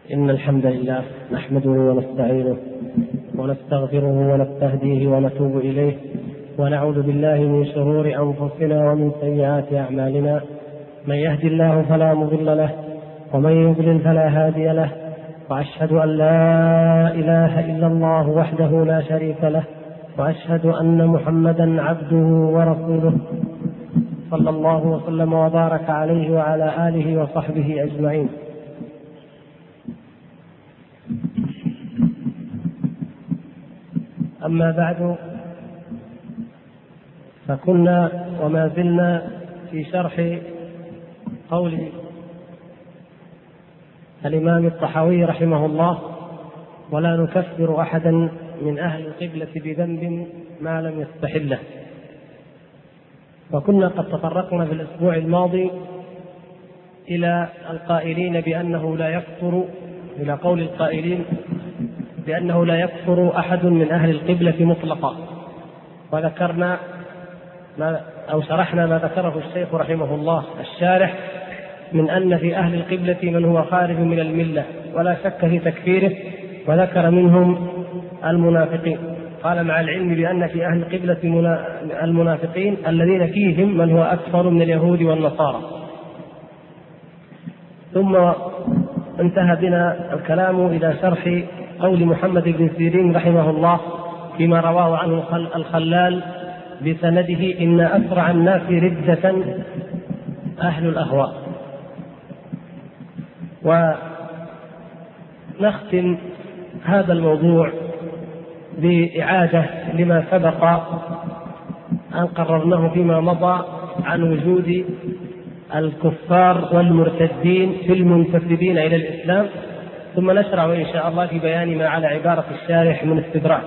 إن الحمد لله نحمده ونستعينه ونستغفره ونستهديه ونتوب إليه، ونعوذ بالله من شرور أنفسنا ومن سيئات أعمالنا. من يهد الله فلا مضل له، ومن يضلل فلا هادي له، وأشهد أن لا إله إلا الله وحده لا شريك له، وأشهد أن محمدا عبده ورسوله، صلى الله وسلم وبارك عليه وعلى آله وصحبه أجمعين. أما بعد، فكنا وما زلنا في شرح قول الإمام الطحاوي رحمه الله: ولا نكفر أحدا من أهل القبلة بذنب ما لم يستحله. وكنا قد تطرقنا في الأسبوع الماضي إلى القائلين بأنه لا يكفر، إلى قول القائلين بأنه لا يكفر أحد من أهل القبلة مطلقا، وذكرنا أو شرحنا ما ذكره الشيخ رحمه الله الشارح من أن في أهل القبلة من هو خارج من الملة ولا شك في تكفيره، وذكر منهم المنافقين. قال: مع العلم بأن في أهل القبلة المنافقين الذين فيهم من هو أكثر من اليهود والنصارى. ثم انتهى بنا الكلام إلى شرح قول محمد بن سيرين رحمه الله فيما رواه عنه الخلال بسنده: إن أسرع الناس ردة أهل الأهواء. ونختم هذا الموضوع بإعادة لما سبق أن قررناه فيما مضى عن وجود الكفار والمرتدين في المنتسبين إلى الإسلام، ثم نشرع إن شاء الله في بيان ما على عبارة الشارح من استدراك.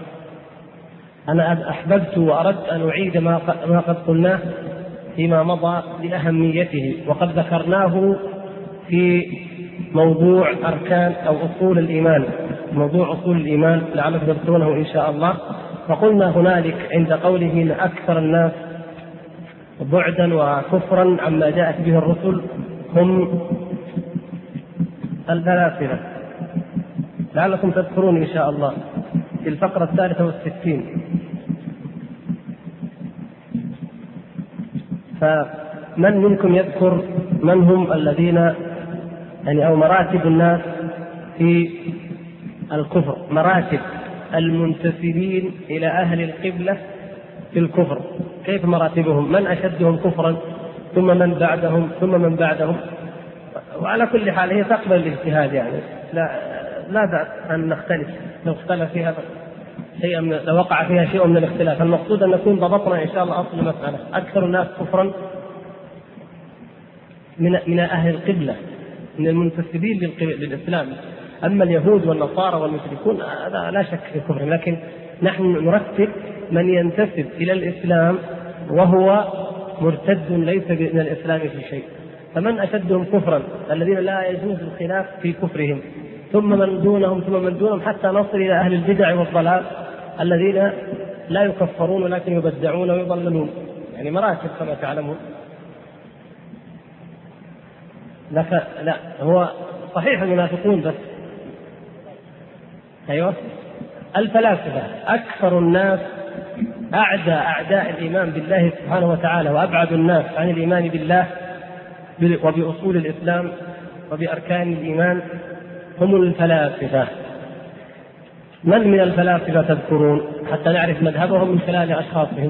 أنا أحببت وأردت أن أعيد ما قد قلناه فيما مضى لأهميته، وقد ذكرناه في موضوع أركان أو أصول الإيمان، موضوع أصول الإيمان لعلكم تذكرونه إن شاء الله. فقلنا هنالك عند قوله إن أكثر الناس بعدا وكفرا عما جاءت به الرسل هم الفلاسفة، لعلكم تذكرون إن شاء الله في الفقرة 63. فمن منكم يذكر من هم الذين أو مراتب الناس في الكفر، مراتب المنتسبين إلى أهل القبلة في الكفر، كيف مراتبهم؟ من أشدهم كفرا، ثم من بعدهم، ثم من بعدهم. وعلى كل حال هي تقبل الاجتهاد، يعني لا بأس أن نختلف لو اختلف فيها شيئا، لو وقع فيها شيء من الاختلاف. المقصود أن نكون ضبطنا إن شاء الله أصل المسألة: أكثر الناس كفرا من أهل القبلة، من المنتسبين للإسلام. أما اليهود والنصارى والمشركون هذا لا شك في كفر، لكن نحن نرتب من ينتسب إلى الإسلام وهو مرتد ليس من الإسلام في شيء. فمن أشدهم كفرا الذين لا يجوز الخلاف في كفرهم، ثم من دونهم، ثم من دونهم، حتى نصل إلى أهل البدع والضلال الذين لا يكفرون ولكن يبدعون ويضللون، يعني مراتب كما تعلمون. لا هو صحيح المنافقون بس. أيوة، الفلاسفة أكثر الناس، أعداء الإيمان بالله سبحانه وتعالى، وأبعد الناس عن الإيمان بالله وبأصول الإسلام وبأركان الإيمان هم الفلاسفة. من الفلاسفة تذكرون حتى نعرف مذهبهم من خلال أشخاصهم؟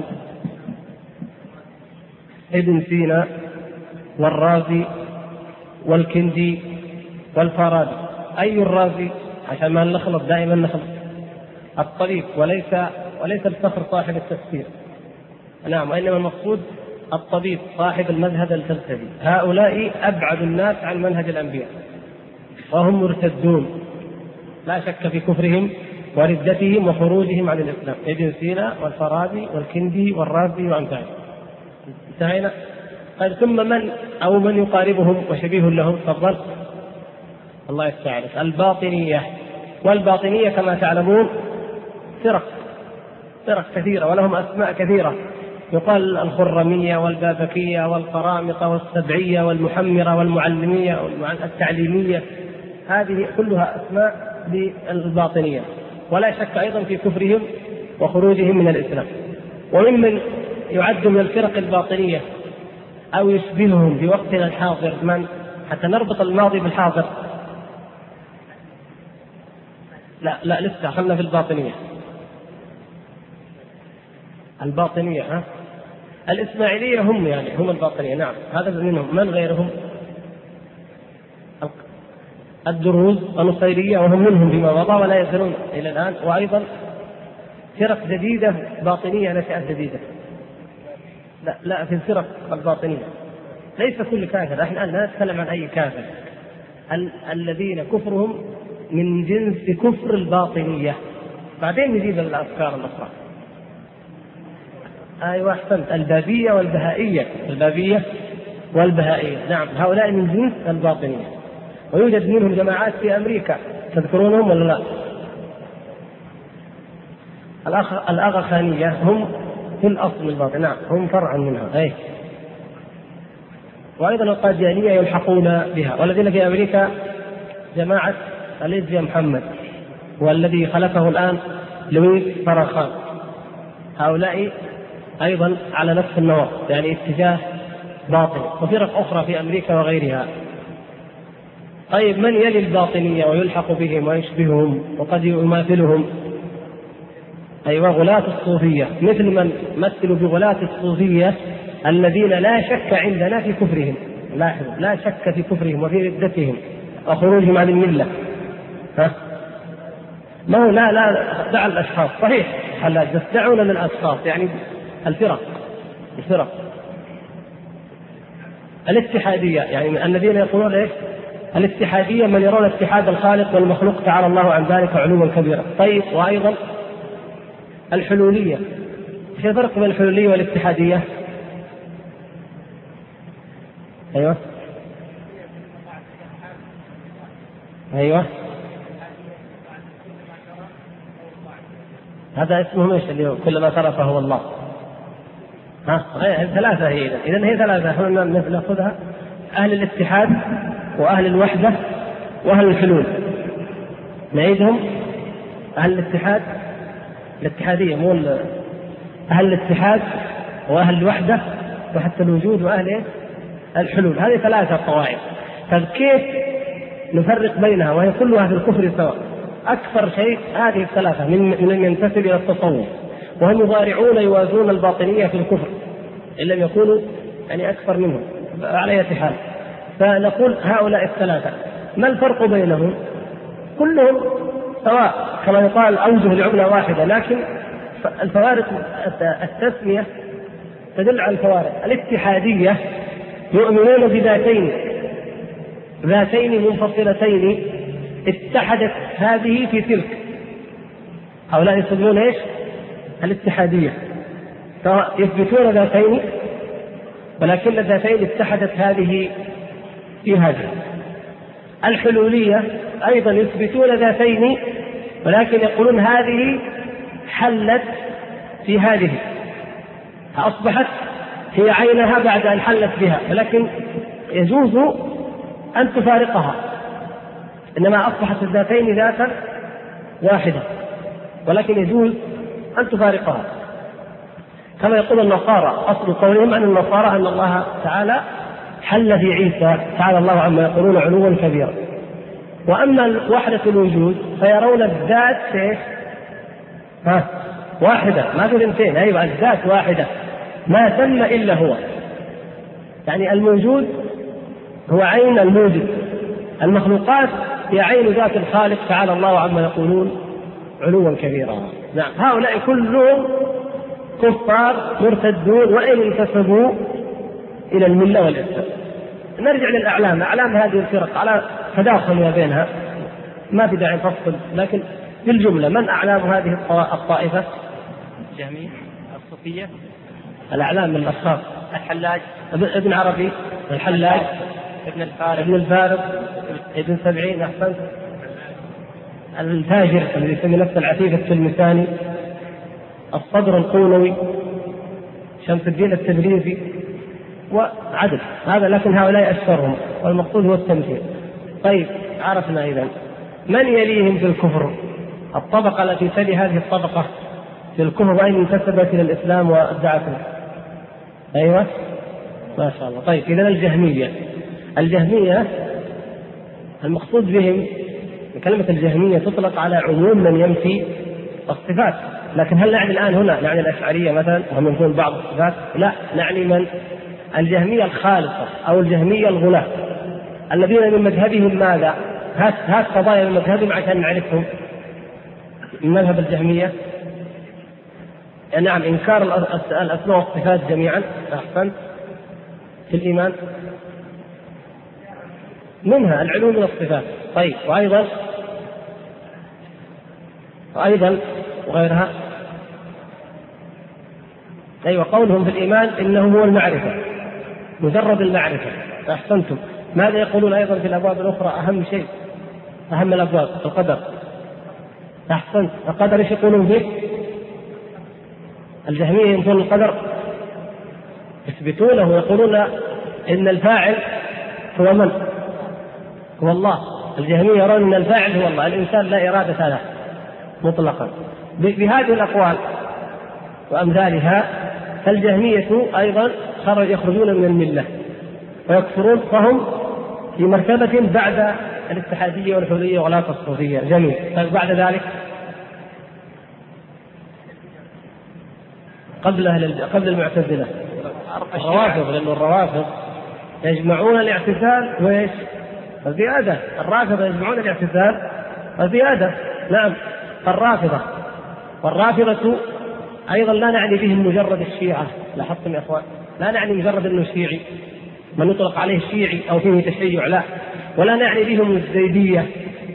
ابن سينا والرازي والكندي والفارابي. أي الرازي؟ عشان ما نخلط دائما نخلط الطريق، وليس الفخر صاحب التفسير، نعم، وإنما المقصود الطبيب صاحب المذهب الفلسفي. هؤلاء أبعد الناس عن منهج الأنبياء، وهم مرتدون لا شك في كفرهم وردتهم وخروجهم عن الإسلام. ابن سينا والفارابي والكندي والرازي وأمثالهم. انتهينا. طيب، ثم من يقاربهم وشبيه لهم؟ تفضل. الله يستعرف. الباطنية. والباطنية كما تعلمون فرق كثيرة ولهم أسماء كثيرة، يقال الخرمية والبابكية والقرامطة والسبعية والمحمرة والمعلمية والتعليمية، هذه كلها أسماء للباطنية، ولا شك أيضا في كفرهم وخروجهم من الإسلام. وممن يعد من الفرق الباطنية أو يشبههم في وقتنا الحاضر من، حتى نربط الماضي بالحاضر، لا لسه خلنا في الباطنية. الباطنية الإسماعيلية هم هم الباطنية، نعم هذا منهم. من غيرهم؟ الدروز النصيرية، وهم منهم فيما مضى ولا يزالون إلى الآن. وأيضا فرق جديدة باطنية نشأت جديدة، لا في الفرق الباطنية ليس كل كافر، احنا لا نتكلم عن أي كافر، الذين كفرهم من جنس كفر الباطنية. بعدين نجيب الأفكار الأخرى. أيوة أحسنت، البابية والبهائية، نعم هؤلاء من جنس الباطنية، ويوجد منهم جماعات في أمريكا، تذكرونهم ولا لا؟ الأغاخانية هم في الأصل الباطن، نعم هم فرع منها. وأيضا القاديانية يلحقون بها، والذين في أمريكا جماعة اليزيا محمد، والذي خلفه الآن لويس فراخان، هؤلاء أيضا على نفس النمط، يعني اتجاه باطن. وفرق أخرى في أمريكا وغيرها. طيب من يلي الباطنية ويلحق بهم ويشبههم وقد يماثلهم؟ أيوة غلاة الصوفية، مثل من مثلوا بغلاة الصوفية الذين لا شك عندنا في كفرهم، لاحظوا لا شك في كفرهم وفي ردتهم وخروجهم عن الملة. ما هو لا دع الأشخاص، صحيح حلاج، بس دعونا من الأشخاص، يعني الفرق الاتحادية، يعني الذين يقولون إيه؟ الاتحادية من يرون اتحاد الخالق والمخلوق تعالى الله عن ذلك علوا كبيرا. طيب وأيضا الحلولية، ايش الفرق بين الحلولية والاتحادية؟ أيوة هذا اسمه ايش اليوم؟ كل ما صرفه هو الله. ثلاثة هي، إذن هي ثلاثة، احنا نأخذها: أهل الاتحاد وأهل الوحدة وأهل الحلول. نعيدهم: أهل الاتحاد، الاتحادية مو أهل الاتحاد وأهل الوحدة وحتى الوجود وأهل الحلول. هذه ثلاثة قواعد. فكيف نفرق بينها وهي كلها في الكفر سواء؟ أكثر شيء هذه الثلاثة من ينتسب إلى التصوف، وهم يضارعون يوازون الباطنية في الكفر إن لم يكونوا يعني أكثر منهم على أي حال. فنقول هؤلاء الثلاثة ما الفرق بينهم؟ كلهم سواء كما يقال أوجه لعملة واحدة، لكن الفوارق التسمية تدل على الفوارق. الاتحادية يؤمنون بذاتين منفصلتين اتحدت هذه في تلك، هؤلاء يسمون ايش؟ الاتحادية، يثبتون ذاتين ولكن الذاتين اتحدت هذه في هذه. الحلولية أيضا يثبتون ذاتين ولكن يقولون هذه حلت في هذه، أصبحت هي عينها بعد أن حلت بها، ولكن يجوز أن تفارقها، إنما أصبحت الذاتين ذاتا واحدة ولكن يجوز أن تفارقها، كما يقول النصارى. أصل قولهم عن النصارى أن الله تعالى حل في عيسى تعالى الله عما يقولون علوا كبيرا. وأما وحدة الوجود فيرون الذات واحدة، ما في اثنتين. أيوة الذات واحدة، ما ثم إلا هو، يعني الموجود هو عين الموجود، المخلوقات هي عين ذات الخالق تعالى الله عما يقولون علوا كبيرا. نعم هؤلاء كلهم كفار مرتدون وإن انتسبوا إلى الملة والإسلام. نرجع للأعلام، أعلام هذه الفرق على تداخل ما بينها، ما في داعي نفصل، لكن بالجملة من أعلام هذه الطائفة؟ الجهمية، الصوفية. الأعلام من الأشخاص: الحلاج ابن عربي، الحلاج، ابن الفارض، ابن سبعين، أحسنت، الفاجر الذي يسمي نفسه العفيف التلمساني، الصدر القولوي، شمس الدين التبريزي، وعدد هذا، لكن هؤلاء أشهرهم والمقصود هو التمثيل. طيب عرفنا إذن من يليهم في الكفر؟ الطبقة التي تلي هذه الطبقة في الكفر وإن انتسبت إلى الإسلام وادعته. أيوة ما شاء الله. طيب إذن الجهمية المقصود بهم كلمة الجهمية تطلق على عموم من ينفي الصفات، لكن هل نعني الآن هنا نعني الأشعرية مثلا وهم ينفون بعض الصفات؟ لا، نعني من الجهمية الخالصة أو الجهمية الغلاة الذين من مذهبهم ماذا؟ هات قضايا من مذهبهم عشان نعرفهم. من مذهب الجهمية نعم إنكار الأسماء والصفات جميعا. أحسن. في الإيمان منها العلو من الصفات. طيب وأيضا وغيرها. أيوة قولهم في الإيمان إنه هو المعرفة، مجرد المعرفة. أحسنتم. ماذا يقولون أيضا في الأبواب الأخرى؟ أهم شيء، أهم الأبواب القدر. أحسنت. القدر إيش يقولون فيه؟ الجهمية ينفون القدر، يثبتونه ويقولون إن الفاعل هو من؟ هو الله. الجهمية يرون أن الفاعل هو الله، الإنسان لا إرادة له مطلقا. بهذه الأقوال وأمثالها فالجهمية أيضا يخرجون من الملة ويكفرون، فهم في مرتبة بعد الاتحادية والحرية وغلاة الصوفية. جميل. طيب بعد ذلك قبل المعتزلة الروافض، لأن الروافض يجمعون الاعتزال وإيش؟ الزيادة. الرافضة يجمعون الاعتزال والزيادة. نعم. والرافضة أيضا لا نعني بهم مجرد الشيعة. لاحظتم يا أخوان؟ لا نعني مجرد أنه شيعي من يطلق عليه شيعي أو فيه تشيع، لا. ولا نعني بهم الزيدية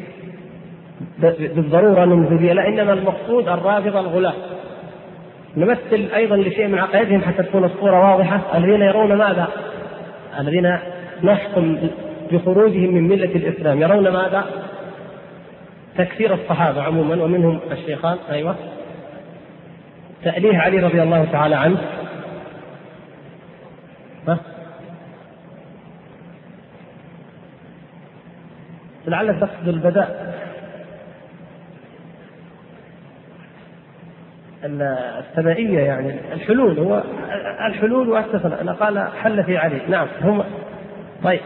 بالضرورة من الزيدية، لا، إنما المقصود الرافضة الغلاة. نمثل أيضا لشيء من عقائدهم حتى تكون الصورة واضحة. الذين يرون ماذا؟ الذين نحكم بخروجهم من ملة الإسلام يرون ماذا؟ تكفير الصحابة عموما ومنهم الشيخان. أيوة. تأليه علي رضي الله تعالى عنه. لعلك تقصد البداء الثنائية، يعني الحلول. هو الحلول والثناء. أنا قال حل في علي. نعم هم. طيب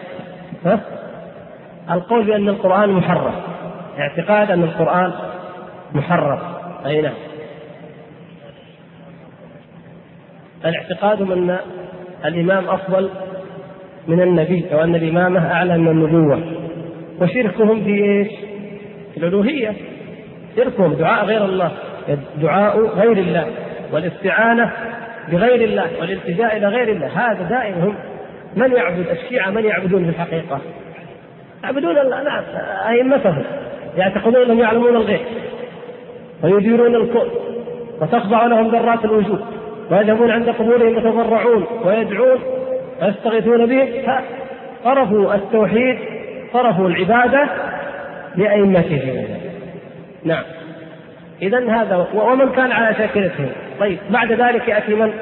القول بأن القرآن محرف، اعتقاد أن القرآن محرف. أي نعم. الاعتقاد أن الإمام أفضل من النبي أو أن الإمامة أعلى من النبوة. وشركهم في إيش؟ في الألوهية. شركهم دعاء غير الله، دعاء غير الله والاستعانة بغير الله والالتجاء إلى غير الله. هذا دائما. من يعبد الشيعة؟ من يعبدون في الحقيقة؟ يعبدون أئمتهم، يعتقدون أنهم يعلمون الغيب ويديرون الكون وتخضع لهم ذرات الوجود، ويذهبون عند قبورهم يتضرعون ويدعون ويستغيثون بهم. صرفوا التوحيد، صرفوا العبادة لأئمتهم. نعم. إذن هذا ومن كان على شاكلتهم. طيب بعد ذلك يأتي من؟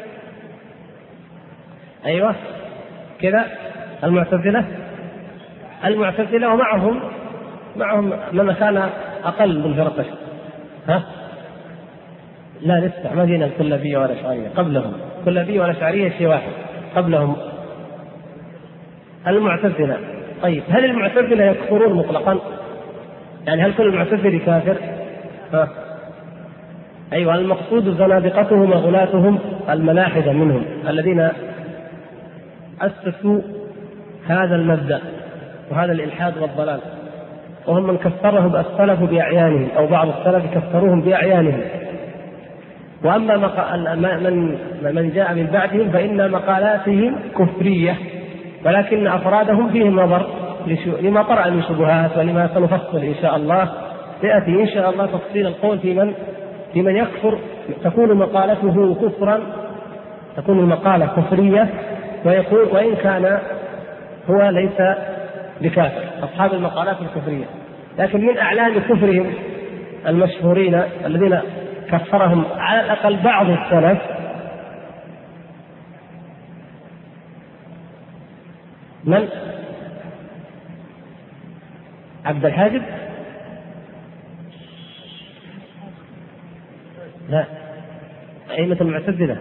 أيوة كذا المعتزلة ومعهم من كان أقل من فرقة. لا لسه ما جينا الكلابية والأشعرية قبلهم. الكلابية والأشعرية شيء واحد قبلهم المعتزلة. طيب هل المعتزلة يكفرون مطلقا؟ يعني هل كل المعتزلة كافر؟ أيوة. المقصود زنادقتهم وغلاتهم الملاحدة منهم الذين أسسوا هذا المبدأ وهذا الإلحاد والضلال، وهم من كفرهم السلف بأعيانهم أو بعض السلف كفروهم بأعيانهم. وأما من جاء من بعدهم فإن مقالاتهم كفرية، ولكن أفرادهم فيهم نظر لما طرأ من شبهات ولما سنفصل إن شاء الله. سيأتي إن شاء الله تفصيل القول في من يكفر تكون مقالته كفرا، تكون المقالة كفرية ويقول وإن كان هو ليس بكافر، أصحاب المقالات الكفرية. لكن من أعلام كفرهم المشهورين الذين كفرهم على الأقل بعض السلف من عبد الحاجب؟ لا، أئمة المعتزلة.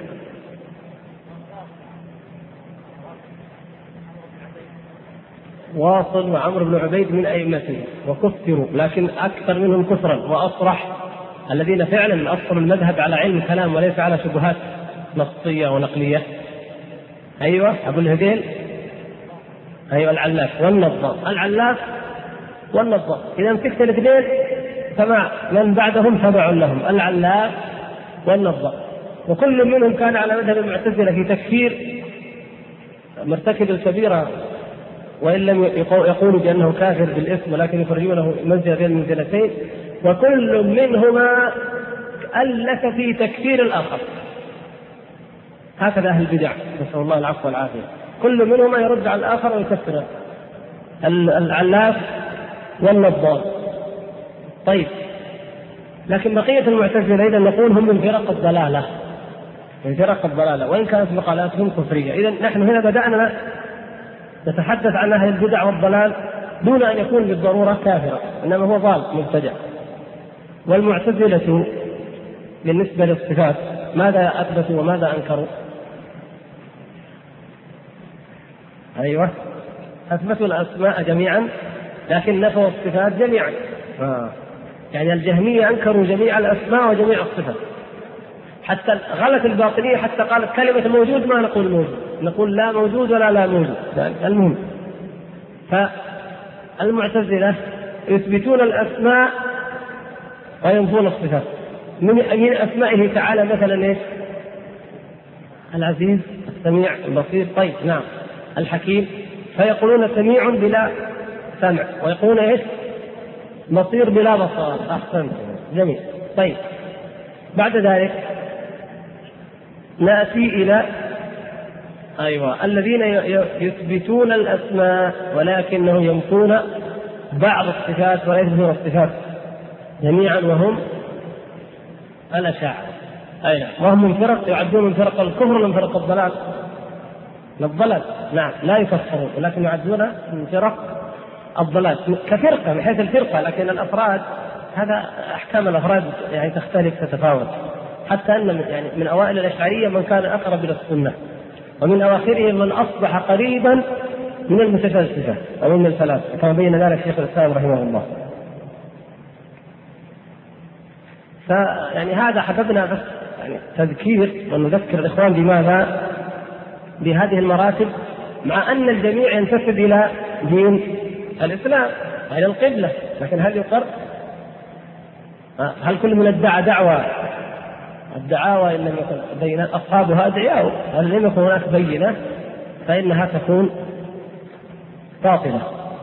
واصل وعمرو بن عبيد من أئمته وكثروا، لكن أكثر منهم كثرا وأصرح الذين فعلا أصلوا المذهب على علم الكلام وليس على شبهات نصية ونقلية. أيوة أبو الهذيل، أيوة العلاف والنظام. العلاف والنظام إذا مسكت الاثنين فما من بعدهم تبع لهم، العلاف والنظام، وكل منهم كان على مذهب المعتزلة في تكفير مرتكب الكبيرة، وإن لم يقولوا بأنه كافر بالاسم ولكن يخرجونه منزلة بين المنزلتين، وكل منهما ألف في تكفير الآخر. هكذا أهل البدع نسأل الله العفو والعافية، كل منهما يرد على الآخر ويكفر، العلاف والنظام. طيب، لكن بقية المعتزلة إذا نقول هم من فرق الضلالة، من فرق الضلالة وإن كانت مقالاتهم كفرية. إذا نحن هنا بدأنا نتحدث عن أهل البدع والضلال دون أن يكون بالضرورة كافرا، إنما هو ضال مبتدع. والمعتزلة بالنسبة للصفات ماذا أثبتوا وماذا أنكروا؟ أيوة، أثبتوا الأسماء جميعا لكن نفوا الصفات جميعا. يعني الجهمية أنكروا جميع الأسماء وجميع الصفات، حتى غلت الباطنية حتى قالت كلمة موجود ما نقول موجود، نقول لا موجود ولا لا موجود. المهم، فالمعتزلة يثبتون الأسماء وينفون الصفات. من أسمائه تعالى مثلا إيش؟ العزيز، السميع، البصير. طيب نعم، الحكيم، فيقولون سميع بلا سمع، ويقولون إيش؟ بصير بلا بصار. أحسن، جميل. طيب، بعد ذلك نأتي إلى أيوة الذين يثبتون الأسماء ولكنهم ينفون بعض الصفات ولا يثبتون الصفات جميعا، وهم الأشاعرة. أيوة، وهم من فرق يعدون من فرق الكفر ومن فرق الضلال. الضلال نعم لا يكفرون، ولكن يعدون من فرق الضلال كفرقة من حيث الفرقة، لكن الأفراد هذا أحكام الأفراد يعني تختلف تتفاوت، حتى أن يعني من أوائل الأشعرية من كان أقرب إلى السنة، ومن أواخرهم من أصبح قريبا من المتفلسفة أو من الفلاسفة، كما بين ذلك شيخ الإسلام رحمه الله. فيعني هذا حببنا بس يعني تذكير ونذكر الإخوان بماذا؟ بهذه المراتب، مع أن الجميع ينتسب إلى دين الإسلام إلى القبلة، لكن هل يقر؟ هل كل من ادعى دعوة الدعاوى إن لم يكن بين أصحابها أدعياء، هل لم يكن هناك بينة فإنها تكون باطلة.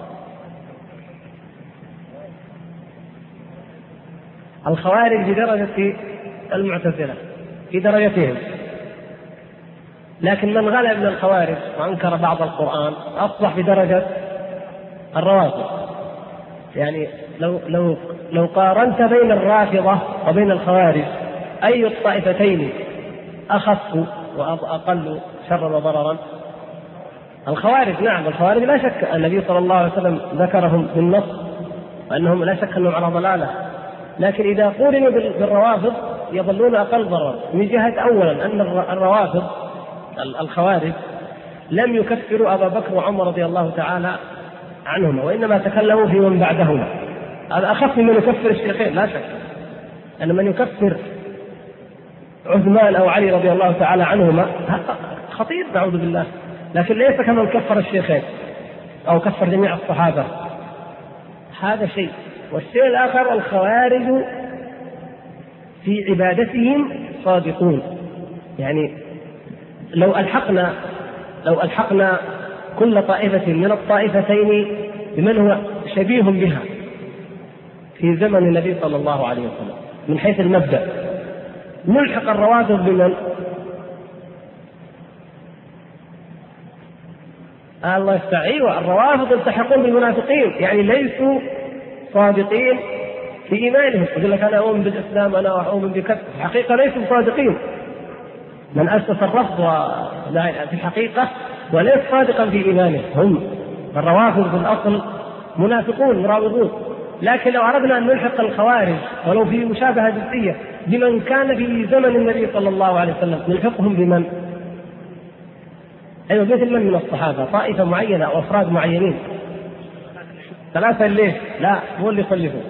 الخوارج بدرجة المعتزلة في درجتهم، لكن من غلب من الخوارج وأنكر بعض القرآن أصبح بدرجة الروافض. يعني لو قارنت بين الرافضة وبين الخوارج أي الطائفتين أخف وأقل شرا وضررا؟ الخوارج. نعم الخوارج لا شك النبي صلى الله عليه وسلم ذكرهم بالنص وأنهم لا شك أنهم على ضلالة، لكن إذا قورنوا بالروافض يظلون أقل ضررا، من جهة أولا أن الروافض الخوارج لم يكفروا أبا بكر وعمر رضي الله تعالى عنهما، وإنما تكلموا في من بعدهما. هذا أخف من يكفر الشيخين لا شك، أن من يكفر عثمان أو علي رضي الله تعالى عنهما خطير نعوذ بالله، لكن ليس كمن كفر الشيخين أو كفر جميع الصحابة، هذا شيء. والشيء الآخر الخوارج في عبادتهم صادقون، يعني لو ألحقنا كل طائفة من الطائفتين بمن هو شبيه بها في زمن النبي صلى الله عليه وسلم من حيث المبدأ، نلحق الروافض بمن؟ الله يستعين. الروافض التحقون بالمنافقين، يعني ليسوا صادقين في إيمانهم، يقول لك أنا أؤمن بالإسلام أنا أؤمن بكذا، في الحقيقة ليسوا صادقين. من أسس الرفض في الحقيقة وليس صادقا في إيمانه. هم الروافض في الأصل منافقون مراوغون. لكن لو أردنا أن نلحق الخوارج ولو في مشابهة جزئية بمن كان في زمن النبي صلى الله عليه وسلم، نلحقهم بمن؟ أيوة، مثل من الصحابة، طائفة معينة أو أفراد معينين. 3 ليش؟ لا، هو اللي يخلفون.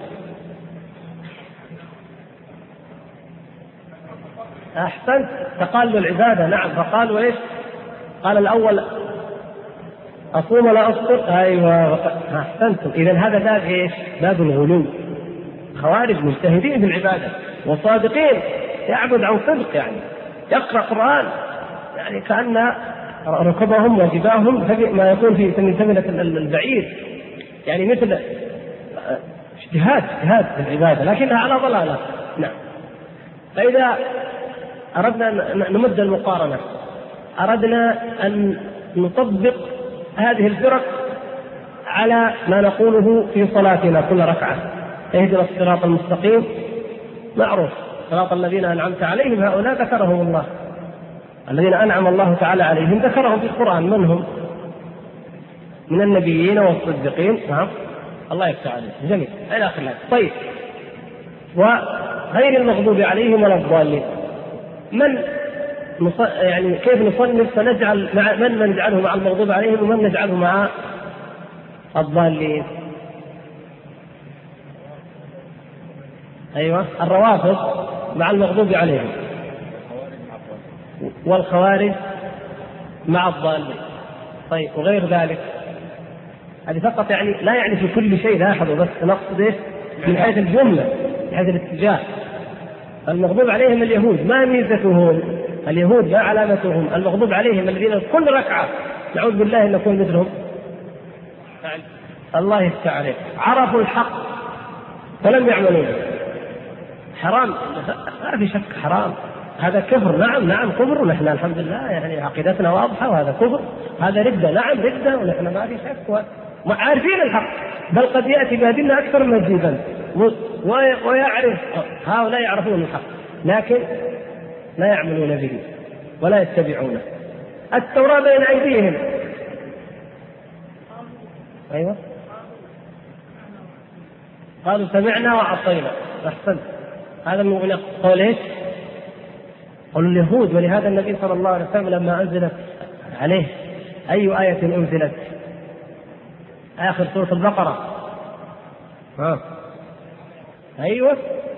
أحسنت، تقال العبادة. نعم، فقالوا إيش؟ قال الأول أصوم ولا أفطر. أيوة، أحسنتم. إذن هذا باب إيش؟ باب الغلو. خوارج مجتهدين في العبادة وصادقين، يعبد عن صدق، يعني يقرأ قرآن يعني كأن ركبهم وجباههم ما يكون في سمنة البعير، يعني مثل اجتهاد في العبادة لكنها على ضلالة. نعم. فإذا أردنا أن نمد المقارنة، أردنا أن نطبق هذه الفرق على ما نقوله في صلاتنا كل ركعة: اهدنا الصراط المستقيم، معروف، صراط الذين أنعمت عليهم، هؤلاء ذكرهم الله، الذين أنعم الله تعالى عليهم ذكرهم في القرآن، من هم؟ من النبيين والصديقين. نعم، الله يفتح عليهم. جميل، إلى آخره. طيب، وغير المغضوب عليهم ولا الضالين، يعني كيف نصنف فنجعل مع من نجعله مع المغضوب عليهم ومن نجعله مع الضالين؟ أيوة، الروافض مع المغضوب عليهم، والخوارج مع الضالين. طيب، وغير ذلك؟ هذه فقط، يعني لا يعني في كل شيء، لاحظوا بس نقصد إيش من حيث الجملة، من حيث الاتجاه. المغضوب عليهم اليهود، ما ميزتهم؟ اليهود ما علامتهم؟ المغضوب عليهم الذين كل ركعة نعوذ بالله أن نكون مثلهم. الله يفتح عليك، عرفوا الحق فلم يعملوا به. حرام، ما في شك حرام، هذا كفر. نعم كفر، ونحن الحمد لله يعني عقيدتنا واضحة، وهذا كفر، هذا ردة. نعم ردة، ونحن ما في شك، وعارفين الحق، بل قد يأتي بأدلة أكثر مجيدا ويعرف. هؤلاء يعرفون الحق لكن لا يعملون به ولا يتبعونه. التوراة بين أيديهم. أيوة، قالوا سمعنا وعصينا. أحسنت، هذا من قول إيش؟ قالوا اليهود. ولهذا النبي صلى الله عليه وسلم لما أنزلت عليه أي آية أنزلت؟ آخر سورة البقرة. أيوة،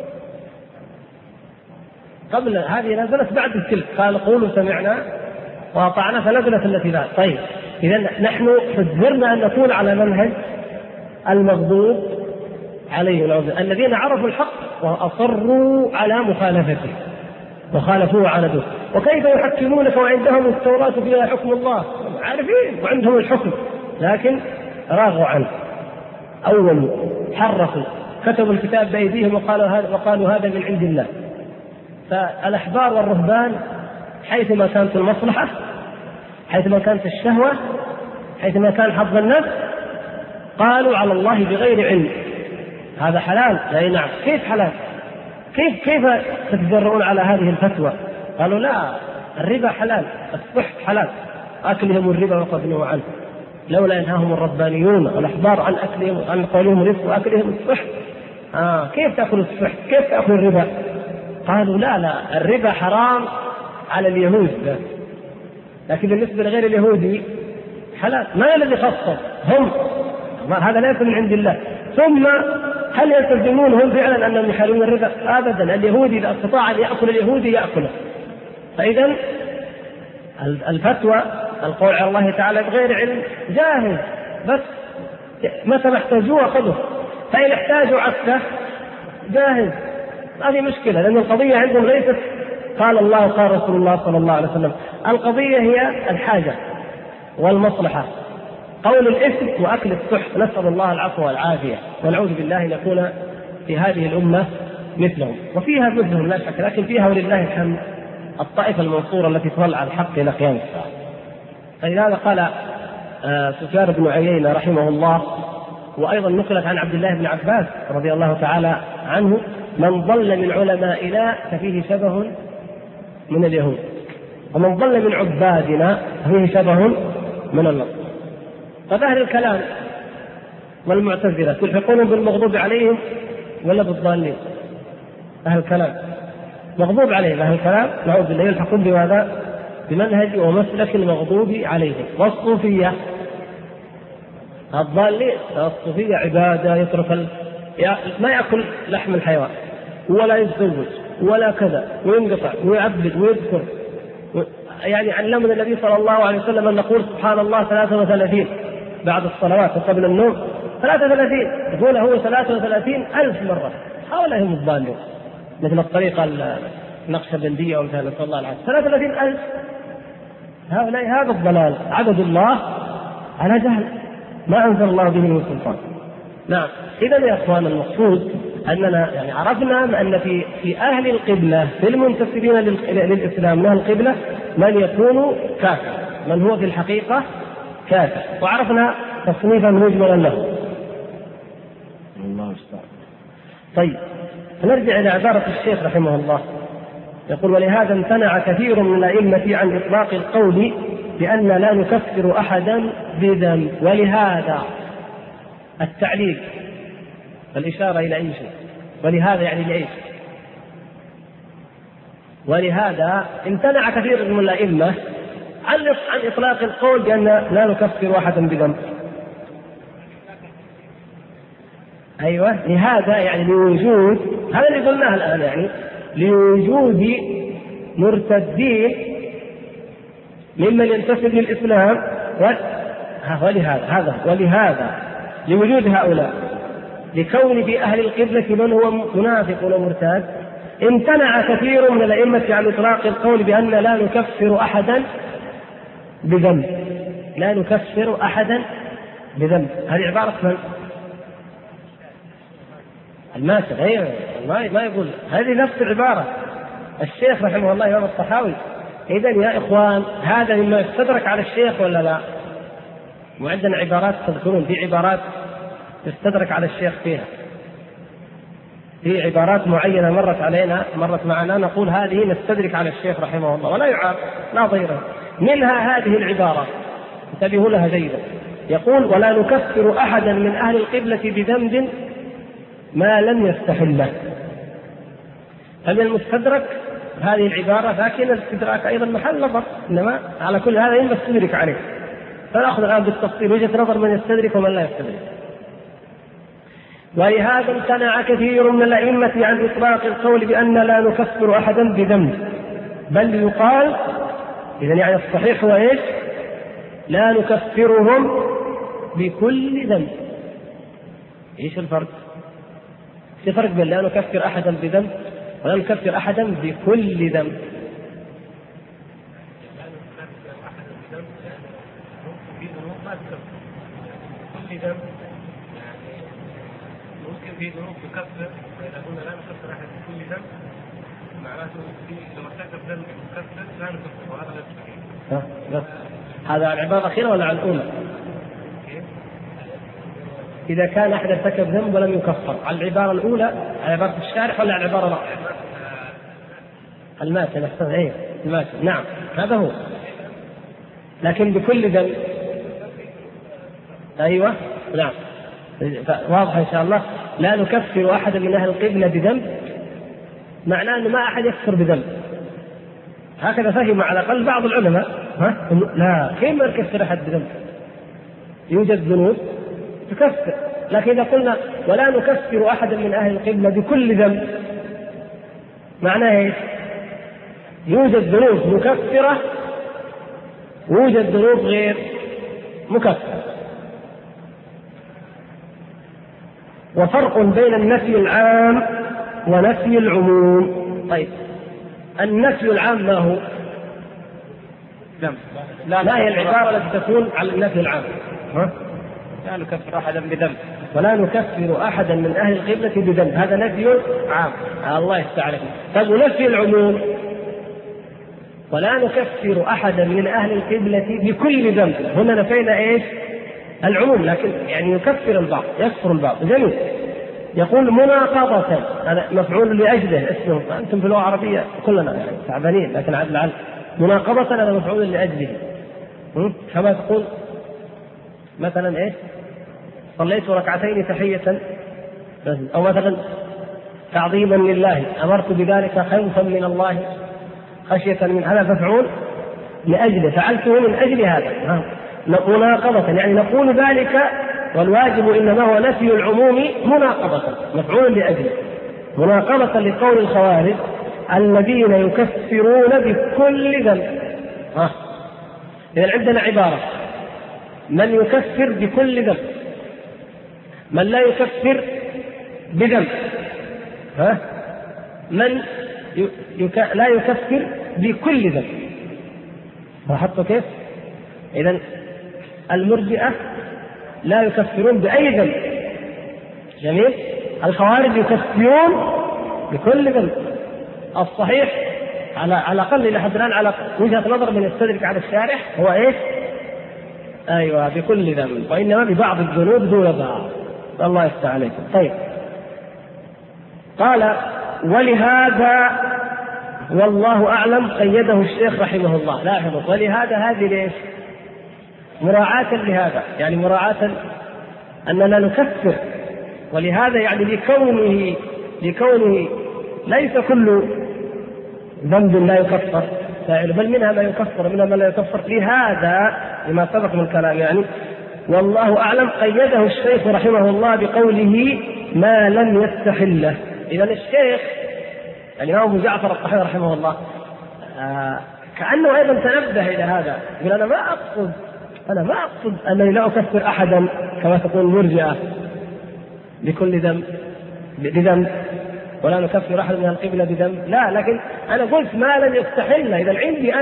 قبل هذه نزلت بعد التلك، قال قولوا سمعنا وأطعنا، فنزلت التي بعد. طيب، إذن نحن حذرنا أن نكون على منهج المغضوب عليهم الذين عرفوا الحق وأصروا على مخالفته وخالفوه وعاندوه. وكيف يحكمونك وعندهم التوراة فيها حكم الله؟ عارفين وعندهم الحكم لكن راغوا عنه، أول حرفوا، كتبوا الكتاب بأيديهم وقالوا هذا من عند الله. فالأحبار والرهبان حيثما كانت المصلحة، حيثما كانت الشهوة، حيثما كان حظ النفس، قالوا على الله بغير علم هذا حلال. لا، نعم، كيف حلال؟ كيف تتجرؤون على هذه الفتوى؟ قالوا لا، الربا حلال، السحت حلال، أكلهم الربا وقد نهوا عنه، لولا ينهاهم الربانيون والأحبار عن أكلهم، عن قولهم رزق وأكلهم السحت. كيف تأكل السحت؟ كيف تأكل الربا؟ قالوا لا، الربا حرام على اليهود لكن بالنسبة لغير اليهودي حلال. ما الذي خصص؟ هم، هذا ليس من عند الله. ثم هل يلتزمون هم فعلا أنهم يحلون الربا؟ أبدا. اليهودي إذا استطاع أن يأكل اليهودي يأكله. فإذا الفتوى، القول على الله تعالى بغير علم جاهز، بس متى ما احتاجوه أخذه، فإن احتاجوا عكسه جاهز، ما في مشكلة، لأن القضية عندهم ليست قال الله وقال رسول الله صلى الله عليه وسلم، القضية هي الحاجة والمصلحة، قول الإثم وأكل السحت. نسأل الله العفو والعافية، ونعوذ بالله أن نكون في هذه الأمة مثلهم، وفيها مثلهم لا شك، لكن فيها ولله الحمد الطائفة المنصورة التي تظل على الحق إلى قيام الساعة. فلهذا قال سفيان بن عيينة رحمه الله، وأيضا نقلت عن عبد الله بن عباس رضي الله تعالى عنه: من ضل من علمائنا ففيه شبه من اليهود، ومن ضل من عبادنا ففيه شبه من النصارى. فظاهر الكلام والمعتزلة تلحقونهم بالمغضوب عليهم ولا بالضالين؟ أهل الكلام مغضوب عليهم، أهل الكلام نعوذ بالله يلحقون بماذا؟ بمنهج ومسلك المغضوب عليهم. والصوفية الضالين، الصوفية عبادة، يترك ما يأكل لحم الحيوان ولا يتزوج ولا كذا، وينقطع ويعبد ويذكر. يعني علمنا النبي صلى الله عليه وسلم أن نقول سبحان الله 33 بعد الصلوات وقبل النوم، 33 يقول هو 33,000 مرة. هؤلاء هم الضالين، مثل الطريقة النقشبندية ومثل نسأل الله العافية. 33,000 هؤلاء، هذا الضلال، عبدوا الله على جهل ما أنزل الله به من سلطان. نعم. إذا يا أخوان المقصود أننا يعني عرفنا أن في أهل القبلة، في المنتسبين للإسلام من أهل القبلة، من يكون كافر، من هو في الحقيقة كافر، وعرفنا تصنيفا مجملا له. الله يستعان. طيب نرجع إلى عبارة الشيخ رحمه الله، يقول: ولهذا امتنع كثير من الأئمة عن إطلاق القول بأن لا نكفر أحدا بذنب. ولهذا التعليل الإشارة إلى أي شيء، ولهذا يعني لإيش؟ ولهذا امتنع كثير من الأئمة عن إطلاق القول بأن لا نكفر أحدا بذنب. أيوة، لهذا يعني لوجود، هذا اللي قلناه الآن، يعني لوجود مرتدين ممن ينتسب للإسلام، ولهذا لوجود هؤلاء، لكون في أهل القبلة من هو منافق ومرتاد، امتنع كثير من الأئمة عن إطلاق القول بأن لا نكفر أحدا بذنب. لا نكفر أحدا بذنب، هذه عبارة من؟ الماسك. أيوة، ما يقول هذه نفس العبارة الشيخ رحمه الله إمام الطحاوي. إذن يا إخوان هذا مما يستدرك على الشيخ ولا لا؟ وعندنا عبارات تذكرون، في عبارات يستدرك على الشيخ فيها، في عبارات معينة مرت معنا نقول هذه نستدرك على الشيخ رحمه الله ولا يعاب لا ضيره. منها هذه العبارة، انتبهوا لها جيدا، يقول: ولا نكفر أحدا من أهل القبلة بذنب ما لم يستحله. فمن المستدرك هذه العبارة، لكن الاستدراك أيضا محل نظر، إنما على كل هذا ينبغي استدرك عليه. فنأخذ الآن بالتفصيل وجهة نظر من يستدرك ومن لا يستدرك. ولهذا امتنع كثير من الأئمة عن إطلاق القول بأن لا نكفر أحدا بذنب، بل يقال، إذن يعني الصحيح هو إيش؟ لا نكفرهم بكل ذنب. إيش الفرق؟ في فرق بين لا نكفر أحدا بذنب ولا نكفر أحدا بكل ذنب. ممكن في ذنوب تكفر، فإذا قلنا لا نكفر أحد بكل ذنب معناته لو ارتكب ذنب مكفر لا نكفر، وهذا غير صحيح. هذا على العبارة الأخيرة ولا على الأولى؟ إذا كان أحد ارتكب ذنب ولم يكفر، على العبارة الأولى على عبارة الشارح ولا على العبارة الماتن؟ أحسن، الماتن، نعم هذا هو. لكن بكل ذنب، أيوة نعم واضح إن شاء الله. لا نكفر أحد من أهل القبلة بذنب معناه أنه ما أحد يكفر بذنب، هكذا فهم على الأقل بعض العلماء. لا، كيف ما نكفر أحد بذنب؟ يوجد ذنوب تكفر، لكن إذا قلنا ولا نكفر أحدا من أهل القبلة بكل ذنب معناه إيش؟ يوجد ذنوب مكفرة ويوجد ذنوب غير مكفرة. وفرق بين النفي العام ونفي العموم. طيب النفي العام ما هو؟ لا هي العبارة التي تكون على النفي العام، لا نكفر أحدا بذنب، ولا نكفر أحدا من أهل القبلة بذنب، هذا نفي عام. الله يستعان. طيب ونفي العموم: ولا نكفر أحدا من أهل القبلة بكل ذنب. هنا نفينا إيش؟ العموم، لكن يعني يكفر البعض يكفر البعض. جميل. يقول مناقضة، هذا مفعول لأجله اسمه، أنتم في اللغة العربية كلنا يعني تعبانين، لكن عدل مناقضة هذا مفعول لأجله. كما تقول مثلا إيش؟ صليت ركعتين تحية أو مثلا تعظيما لله، أمرت بذلك خوفا من الله خشية من هذا، مفعول لأجله، فعلته من أجل هذا مناقضة، يعني نقول ذلك والواجب إنما هو نفي العموم مناقضة، مفعول لأجله مناقضة لقول الخوارج الذين يكفرون بكل ذنب. إذن عندنا عبارة: من يكفر بكل ذنب، من لا يكفر بذنب، من لا يكفر بكل ذنب. لاحظتوا كيف؟ إذن المرجئة لا يكفرون بأي ذنب، جميل. الخوارج يكفرون بكل ذنب. الصحيح على الأقل إلى حد الآن على وجهة نظر من يستدرك على الشارح هو إيش؟ أيوة بكل ذنب، وإنما ببعض الذنوب دون بعض. الله يفتح عليكم. طيب، قال: ولهذا والله أعلم قيده الشيخ رحمه الله. لاحظوا، ولهذا هذه ليش؟ مراعاة لهذا، يعني مراعاة أننا نكفر، ولهذا يعني لكونه ليس كل ذنب لا يكفر بل منها ما يكفر منها ما لا يكفر. لهذا لما سبق من الكلام يعني والله أعلم قيده الشيخ رحمه الله بقوله ما لم يستحله. إذن الشيخ الإمام أبو جعفر الطحاوي رحمه الله كأنه أيضا تنبه إلى هذا، يقول أنا ما أقصد أنني لا أكفر أحدا كما تقول المرجئة بكل بذنب، ولا نكفر أحد من القبلة بذنب، لا، لكن أنا قلت ما لم يستحل. إذا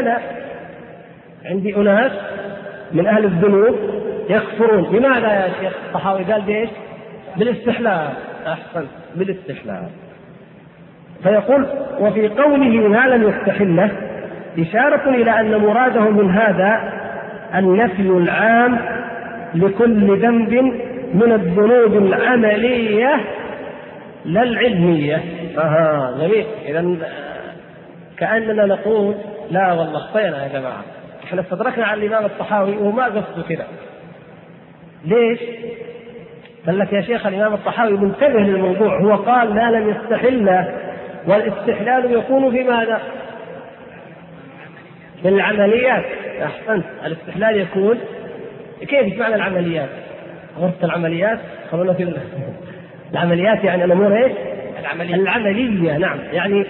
عندي أناس من أهل الذنوب يكفرون. لماذا يا شيخ الطحاوي قال بإيش؟ بالاستحلال. أحسن، بالاستحلال. فيقول: وفي قوله ما لم يستحله إشارة إلى أن مراده من هذا النفي العام لكل ذنب من الذنوب العملية لا العلمية. جميل. إذن كأننا نقول لا والله اخطينا يا جماعة، احنا استدركنا على الإمام الطحاوي وما قصده كذا. ليش؟ قال لك يا شيخ الإمام الطحاوي منتبه للموضوع، هو قال ما لم يستحله، والاستحلال يكون في ماذا؟ في العمليات. أحسنت، الاستحلال يكون كيف معنى العمليات؟ غرفة العمليات، خلونا في العمليات يعني الأمور إيش؟ العملية. نعم، يعني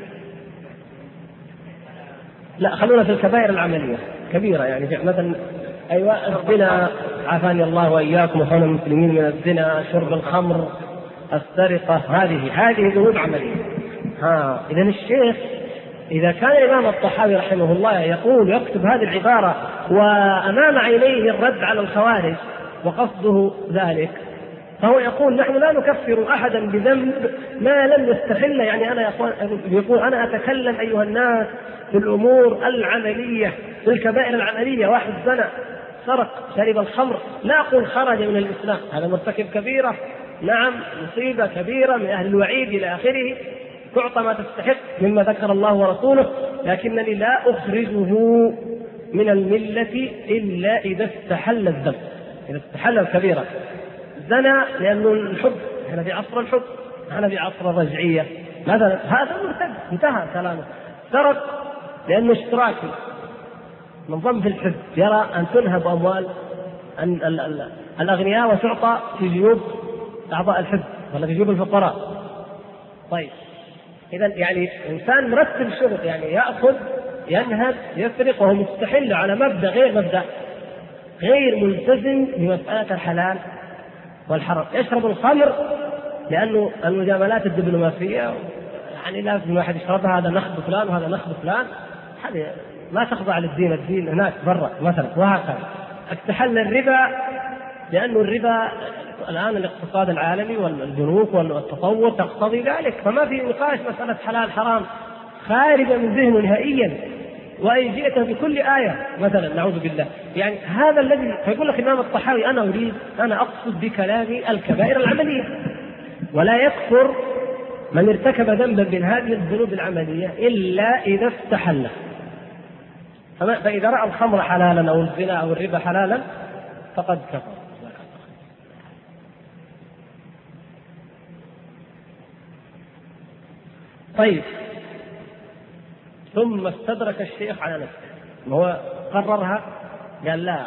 لا، خلونا في الكبائر العملية كبيرة، يعني مثلا أيوة الزنا، عافاني الله وإياكم وخونا المسلمين من الزنا، شرب الخمر، السرقة، هذه ذنوب عملية. إذن الشيخ إذا كان الإمام الطحاوي رحمه الله يقول يكتب هذه العبارة وأمام عينيه الرد على الخوارج وقصده ذلك، فهو يقول نحن لا نكفر أحدا بذنب ما لم يستحل. يعني أنا يقول أنا أتكلم أيها الناس في الأمور العملية، في الكبائر العملية. واحد زنى، سرق، شرب الخمر، لا أقول خرج من الإسلام، هذا مرتكب كبيرة، نعم مصيبة كبيرة من أهل الوعيد إلى آخره، تعطى ما تستحق مما ذكر الله ورسوله، لكنني لا أخرجه من الملة إلا إذا استحل الذنب، إذا استحل الكبيرة. زنى لأنه الحب، احنا في عصر الحب، احنا في عصر الرجعية مثلا، هذا مرتد، انتهى كلامه. سرق لأنه اشتراكي، منظم في الحب، يرى أن تنهب أموال الأغنياء وتعطى في جيوب أعضاء الحب ولا في جيوب الفقراء. طيب، إذا يعني إنسان مرتب شغل، يعني يأخذ، ينهب، يسرق، وهو مستحل على مبدأ غير ملتزم بمسألة الحلال والحرام. يشرب الخمر لأنه المجاملات الدبلوماسية، يعني لازم الواحد يشربها، هذا نخب فلان وهذا نخب فلان، هذه ما تخضع للدين، الدين هناك برا مثلا، وهكذا. استحل الربا لأنه الربا الآن الاقتصاد العالمي والبنوك والتطور تقتضي ذلك، فما في نقاش مسألة حلال حرام، خارجة من ذهنه نهائيا، وإن جئته بكل آية مثلا نعوذ بالله. يعني هذا الذي يقول لك الإمام الطحاوي أنا أقصد بكلامي الكبائر العملية، ولا يكفر من ارتكب ذنبا من هذه الذنوب العملية إلا إذا استحل. فإذا رأى الخمر حلالا أو الزنا أو الربا حلالا فقد كفر. طيب، ثم استدرك الشيخ على نفسه وهو قررها، قال لا،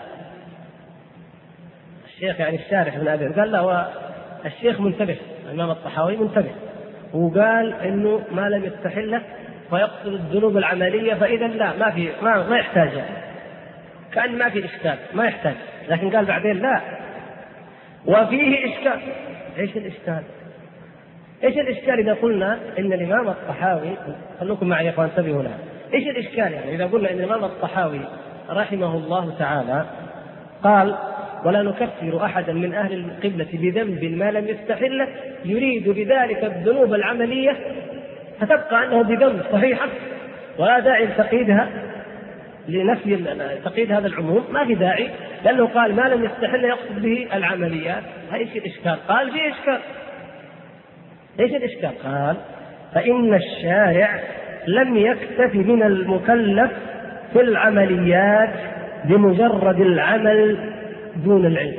الشيخ يعني الشارح ابن أبي قال لا، هو الشيخ منتبه، الإمام الطحاوي منتبه، وقال إنه ما لم يستحله فيقصد الذنوب العملية، فإذا لا، ما يحتاج، كأن ما في إشكال، ما يحتاج. لكن قال بعدين لا، وفيه إشكال. إيش الإشكال؟ إيش الإشكال إذا قلنا إن الإمام الطحاوي، خلوكم معي يا أخوان انتبهوا لها، إيش الإشكال يعني إذا قلنا إن الإمام الطحاوي رحمه الله تعالى قال ولا نكفر أحدا من أهل القبلة بذنب ما لم يستحله يريد بذلك الذنوب العملية، فتبقى أنه بذنب صحيحة ولا داعي لتقييدها، لنفي تقييد هذا العموم ما في داعي، لأنه قال ما لم يستحل يقصد به العمليات. ايش الإشكال؟ قال في إشكال. ايش الإشكال؟ قال فإن الشارع لم يكتف من المكلف في العمليات بمجرد العمل دون العلم.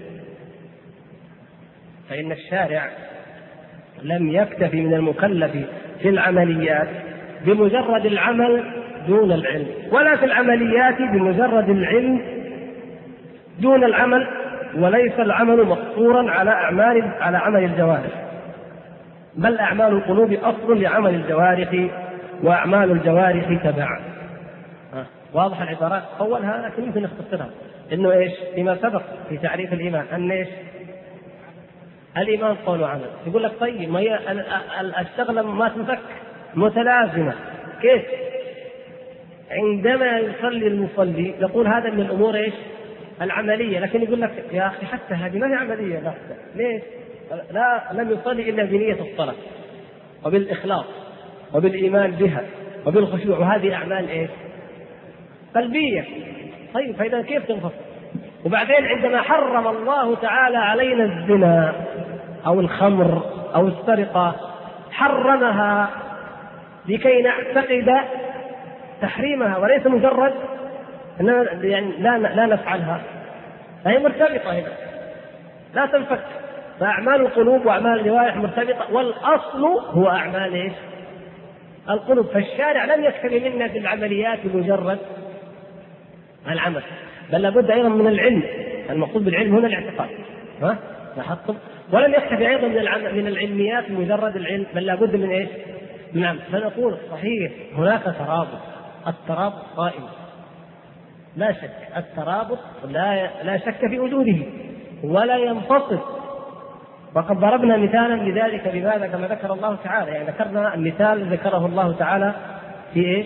فإن الشارع لم يكتفي من المكلف في العمليات بمجرد العمل دون العلم، ولا في العمليات بمجرد العلم دون العمل، وليس العمل مقصورا على عمل الجوارح، بل أعمال القلوب أصل لعمل الجوارح، وأعمال الجوارح تبع. واضح العبارات أولها، لكن يمكن نختصرها إنه إيش فيما سبق في تعريف الإيمان، أن إيش الإيمان قول وعمل. يقول لك طيب ما هي الشغلة ما تنفك متلازمة، كيف؟ عندما يصلي المصلي يقول هذا من الأمور إيش العملية، لكن يقول لك يا أخي حتى هذه ما هي عملية. لا، ليش؟ لا، لم يصلي إلا بنية الصلاة وبالإخلاص وبالإيمان بها وبالخشوع، وهذه أعمال إيش قلبية. طيب فإذا كيف تنفصل؟ وبعدين عندما حرم الله تعالى علينا الزنا أو الخمر أو السرقة حرمها لكي نعتقد تحريمها، وليس مجرد يعني لا نفعلها، فهي مرتبطة هنا لا تنفك. فأعمال القلوب وأعمال الجوارح مرتبطة، والأصل هو أعمال إيش القلوب. فالشارع لم يكتفي منا في العمليات بمجرد العمل، بل لابد أيضا من العلم. المقصود بالعلم هنا الاعتقاد، لاحظتم؟ ولم يكتفي أيضا من العلميات بمجرد العلم، بل لابد من إيش من عمل. فنقول صحيح هناك ترابط، الترابط قائم لا شك، الترابط لا شك في وجوده ولا ينفصل. وقد ضربنا مثالا لذلك بماذا؟ كما ذكر الله تعالى، يعني ذكرنا المثال ذكره الله تعالى في إيش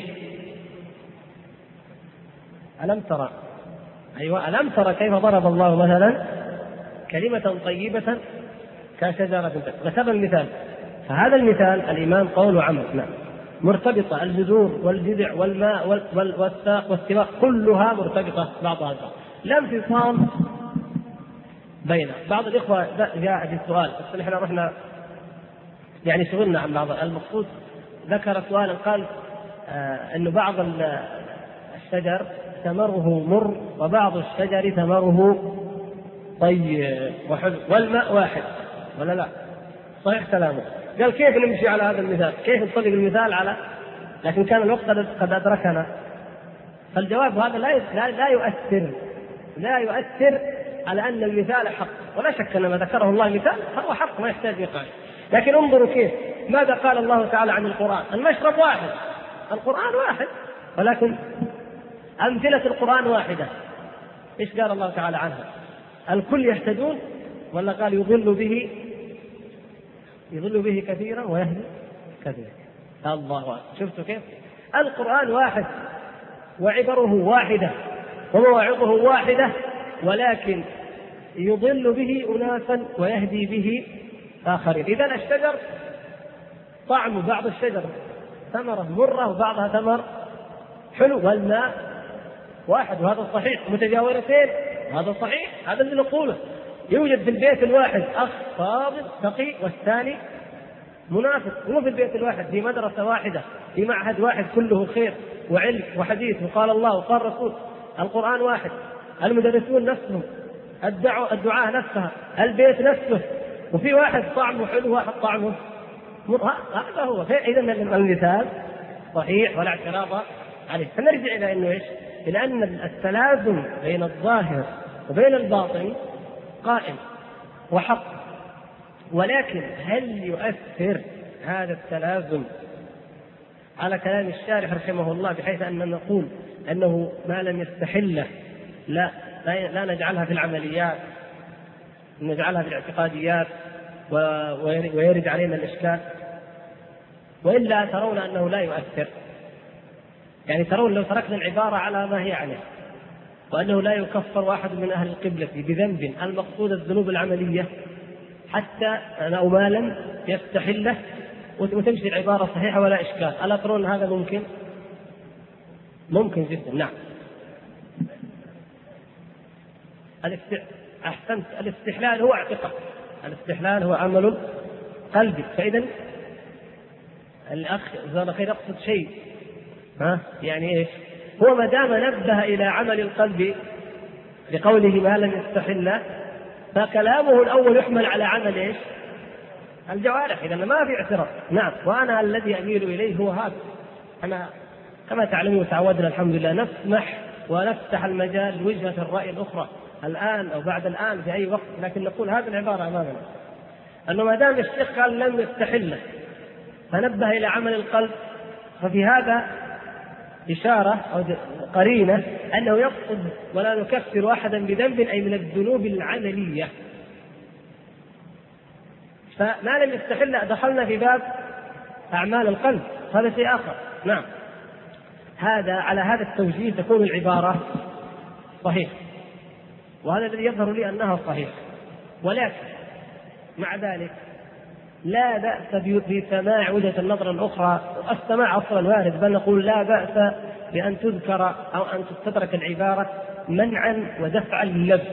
ألم ترى، أيوة ألم ترى كيف ضرب الله مثلا كلمة طيبة كشجرة، ذكر المثال. فهذا المثال الإيمان قول وعمل، نعم مرتبطة، الجذور والجذع والماء والساق والسباق كلها مرتبطة بعضها البعض، لا انفصام بينها. بعض الإخوة جاء في السؤال، بس نحن رحنا يعني شغلنا عن بعض المقصود، ذكر سؤالا قال أن بعض الشجر ثمره مر وبعض الشجر ثمره طيب وحلو والماء واحد، ولا لا؟ صحيح كلامه. قال كيف نمشي على هذا المثال؟ كيف نطبق المثال على، لكن كان الوقت قد أدركنا. فالجواب هذا لا يؤثر على أن المثال حق، ولا شك أن ما ذكره الله مثال هو حق ما يحتاج يقال. لكن انظروا كيف ماذا قال الله تعالى عن القرآن. المشرب واحد، القرآن واحد، ولكن أمثلة القرآن واحدة. إيش قال الله تعالى عنها؟ الكل يهتدون، ولا قال يضل به كثيرا ويهدي كثيرا؟ الله أكبر. شفتوا كيف القرآن واحد وعبره واحدة ومواعظه واحدة، ولكن يضل به أناسا ويهدي به آخرين. إذن الشجر طعم بعض الشجر ثمرة مرة وبعضها ثمر حلو، والماء واحد وهذا صحيح، متجاورتين هذا صحيح، هذا اللي نقوله. يوجد في البيت الواحد أخ فاضل تقي والثاني منافق، مو في البيت الواحد، في مدرسة واحدة، في معهد واحد كله خير وعلم وحديث وقال الله وقال رسول. القرآن واحد، المدرسون نفسهم، الدعاء نفسها، البيت نفسه، وفي واحد طعمه حلو واحد طعمه هذا هو. إذا المثال صحيح ولا اعتراض عليه. فنرجع إلى أنه إيش؟ إلى أن التلازم بين الظاهر وبين الباطن قائم وحق، ولكن هل يؤثر هذا التلازم على كلام الشارح رحمه الله بحيث أن نقول أنه ما لم يستحله لا نجعلها في العمليات، نجعلها في الاعتقاديات ويرد علينا الإشكال؟ وإلا ترون أنه لا يؤثر؟ يعني ترون لو تركنا العبارة على ما هي عليه، وأنه لا يكفر واحد من أهل القبلة بذنب المقصود الذنوب العملية حتى أو ما لم يستحله، وتمشي العبارة صحيحة ولا إشكال، ألا ترون هذا ممكن؟ ممكن جدا. نعم. أحسنت. الاستحلال هو اعتقاد، الاستحلال هو عمل قلبي. فإذا الأخ جزاه الله خير يقصد شيء، يعني إيش؟ هو ما دام نبه إلى عمل القلب بقوله ما لم يستحل، فكلامه الأول يحمل على عمل إيش؟ الجوارح. إذا ما في اعتراض. نعم. وأنا الذي أميل إليه هو هذا. أنا كما تعلمون تعودنا الحمد لله نسمح ونفتح المجال لوجهة الرأي الأخرى الآن أو بعد الآن في أي وقت، لكن نقول هذه العبارة أمامنا، أنه ما دام الشيخ قال لم يستحل فنبه إلى عمل القلب، ففي هذا إشارة أو قرينة أنه يقصد ولا نكفر أحدا بذنب أي من الذنوب العملية. فما لم يستحل دخلنا في باب أعمال القلب، هذا شيء آخر. نعم. هذا على هذا التوجيه تكون العبارة صحيح، وهذا الذي يظهر لي أنها صحيح. ولكن مع ذلك لا بأس بسماع وجهة النظر الأخرى، السماع أصلا وارد، بل نقول لا بأس بأن تذكر أو أن تستدرك العبارة منعا ودفعا لللبس.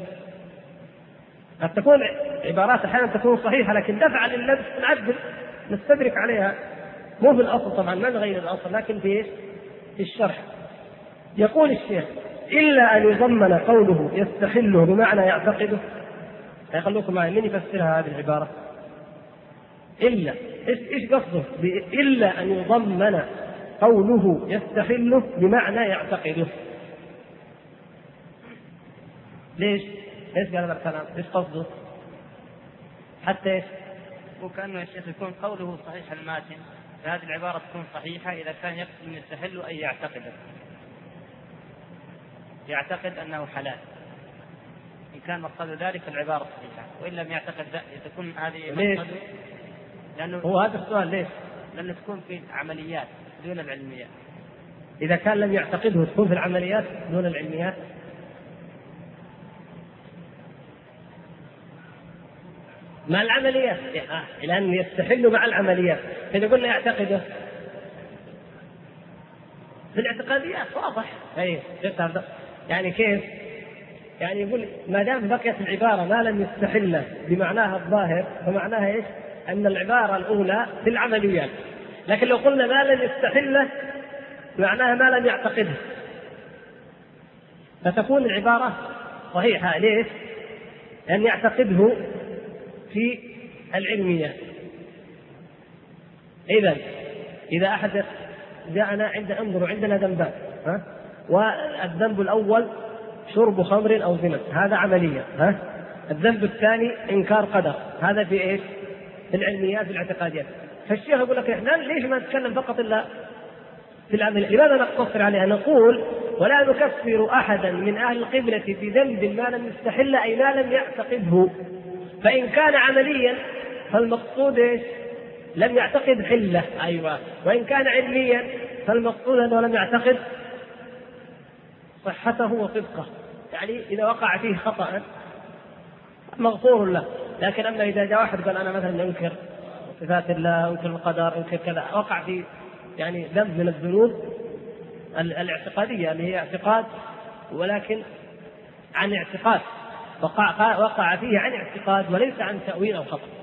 قد تكون عبارات أحيانا تكون صحيحة لكن دفعا لللبس نعدل نستدرك عليها، مو في الأصل طبعا، ما نغير الأصل، لكن في الشرح. يقول الشيخ إلا أن يضمن قوله يستحله بمعنى يعتقده. خلوكم معي، من يفسرها هذه العبارة؟ إلا إيش قصده؟ إلا أن يضمن قوله يستحله بمعنى يعتقده. ليش قال هذا الكلام؟ إيش قصده؟ حتى إيش؟ وكأنه الشيخ يكون قوله صحيح الماتن، فهذه العبارة تكون صحيحة إذا كان يقصد من يستحل أن يعتقد أنه حلال. إن كان مقصد ذلك العبارة صحيحة، وإن لم يعتقد تكون هذه مقصده. لأنه هو هذا السؤال ليش؟ لأنه تكون في العمليات دون العلميات. إذا كان لم يعتقده تكون في العمليات دون العلميات. مع العمليات لأن يستحل مع العمليات. إذا قلنا يعتقده في الاعتقاديات واضح. يعني كيف؟ يعني يقول ما دام بقيت العبارة ما لم يستحل بمعناها الظاهر، فمعناها إيش؟ أن العبارة الأولى في العمليات. لكن لو قلنا ما لم يستحل معناها ما لم يعتقده، فتكون العبارة صحيحة. ليش؟ أن يعتقده في العلمية. إذا أحد جاءنا انظروا عندنا ذنبان، والذنب الأول شرب خمر أو زنا، هذا عملية. الذنب الثاني إنكار قدر، هذا في إيش؟ في العلميات، في الاعتقاديات. فالشيخ يقول لك إحنا ليش ما نتكلم فقط إلا في العمل؟ لماذا نقتصر عليها؟ نقول ولا نكفر أحدا من أهل القبلة بذنب ما لم يستحل أي ما لم يعتقده. فإن كان عمليا فالمقصود إيش؟ لم يعتقد حلة. أيوة. وإن كان علميا فالمقصود أنه لم يعتقد صحته وصدقه، يعني إذا وقع فيه خطأ مغفور له. لكن أما إذا جاء واحد قال أنا مثلا أنكر صفات الله، أنكر القدر، أنكر كذا، وقع في يعني ذنب من الذنوب الاعتقادية اللي هي اعتقاد ولكن عن اعتقاد، وقع فيه عن اعتقاد وليس عن تأويل أو خطأ،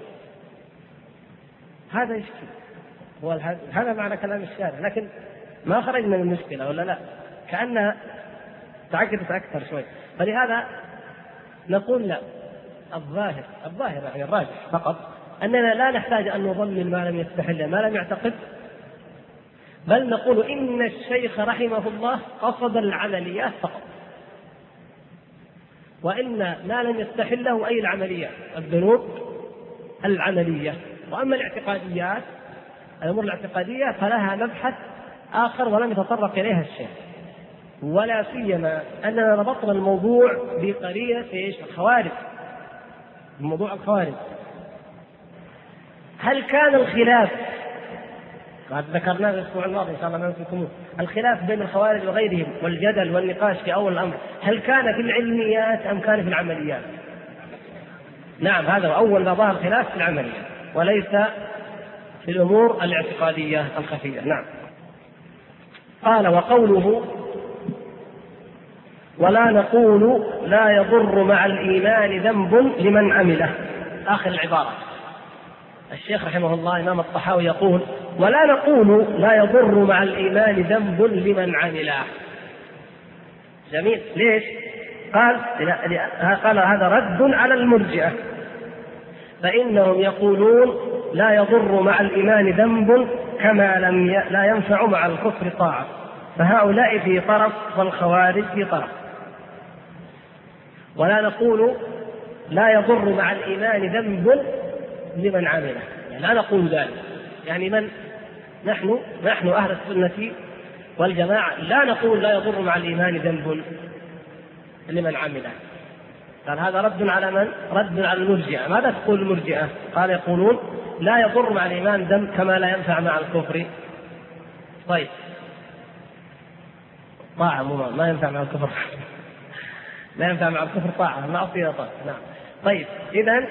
هذا يشكل. هذا معنى كلام الشارع. لكن ما خرجنا من المشكلة ولا لا؟ كأنها تعقدت أكثر شوي. فلهذا نقول لا، الظاهر يعني الراجح فقط أننا لا نحتاج أن نضمن ما لم يستحل ما لم يعتقد، بل نقول إن الشيخ رحمه الله قصد العمليات فقط، وإن ما لم يستحله أي العمليات الذنوب العملية. وأما الاعتقاديات الأمور الاعتقادية فلها مبحث آخر ولم يتطرق إليها الشيخ، ولا سيما أننا ربطنا الموضوع بقرينة الخوارج. موضوع الخوارج هل كان الخلاف قد ذكرناه الأسبوع الماضي إن شاء الله ما نسيتموه، الخلاف بين الخوارج وغيرهم والجدل والنقاش في أول الأمر، هل كان في العلميات أم كان في العمليات؟ نعم، هذا أول ما ظهر الخلاف في العمليات وليس في الأمور الاعتقادية الخفية. نعم. قال: وقوله ولا نقول لا يضر مع الإيمان ذنب لمن عمله، آخر العبارة. الشيخ رحمه الله إمام الطحاوي يقول: ولا نقول لا يضر مع الإيمان ذنب لمن عمله. جميل. ليش؟ قال هذا رد على المرجئة، فإنهم يقولون لا يضر مع الإيمان ذنب كما لا ينفع مع الكفر طاعة، فهؤلاء في طرف والخوارج في طرف. ولا نقول لا يضر مع الإيمان ذنب لمن عمله، يعني لا نقول ذلك، يعني من نحن أهل السنة والجماعة لا نقول لا يضر مع الإيمان ذنب لمن عمله. قال هذا رد على من؟ رد على المرجئة. ماذا تقول المرجئة؟ قال يقولون لا يضر مع الإيمان ذنب كما لا ينفع مع الكفر. طيب، طاعة ما ينفع مع الكفر لا ينفع مع الكفر طاعة، معصية طاعة. نعم. طيب، إذن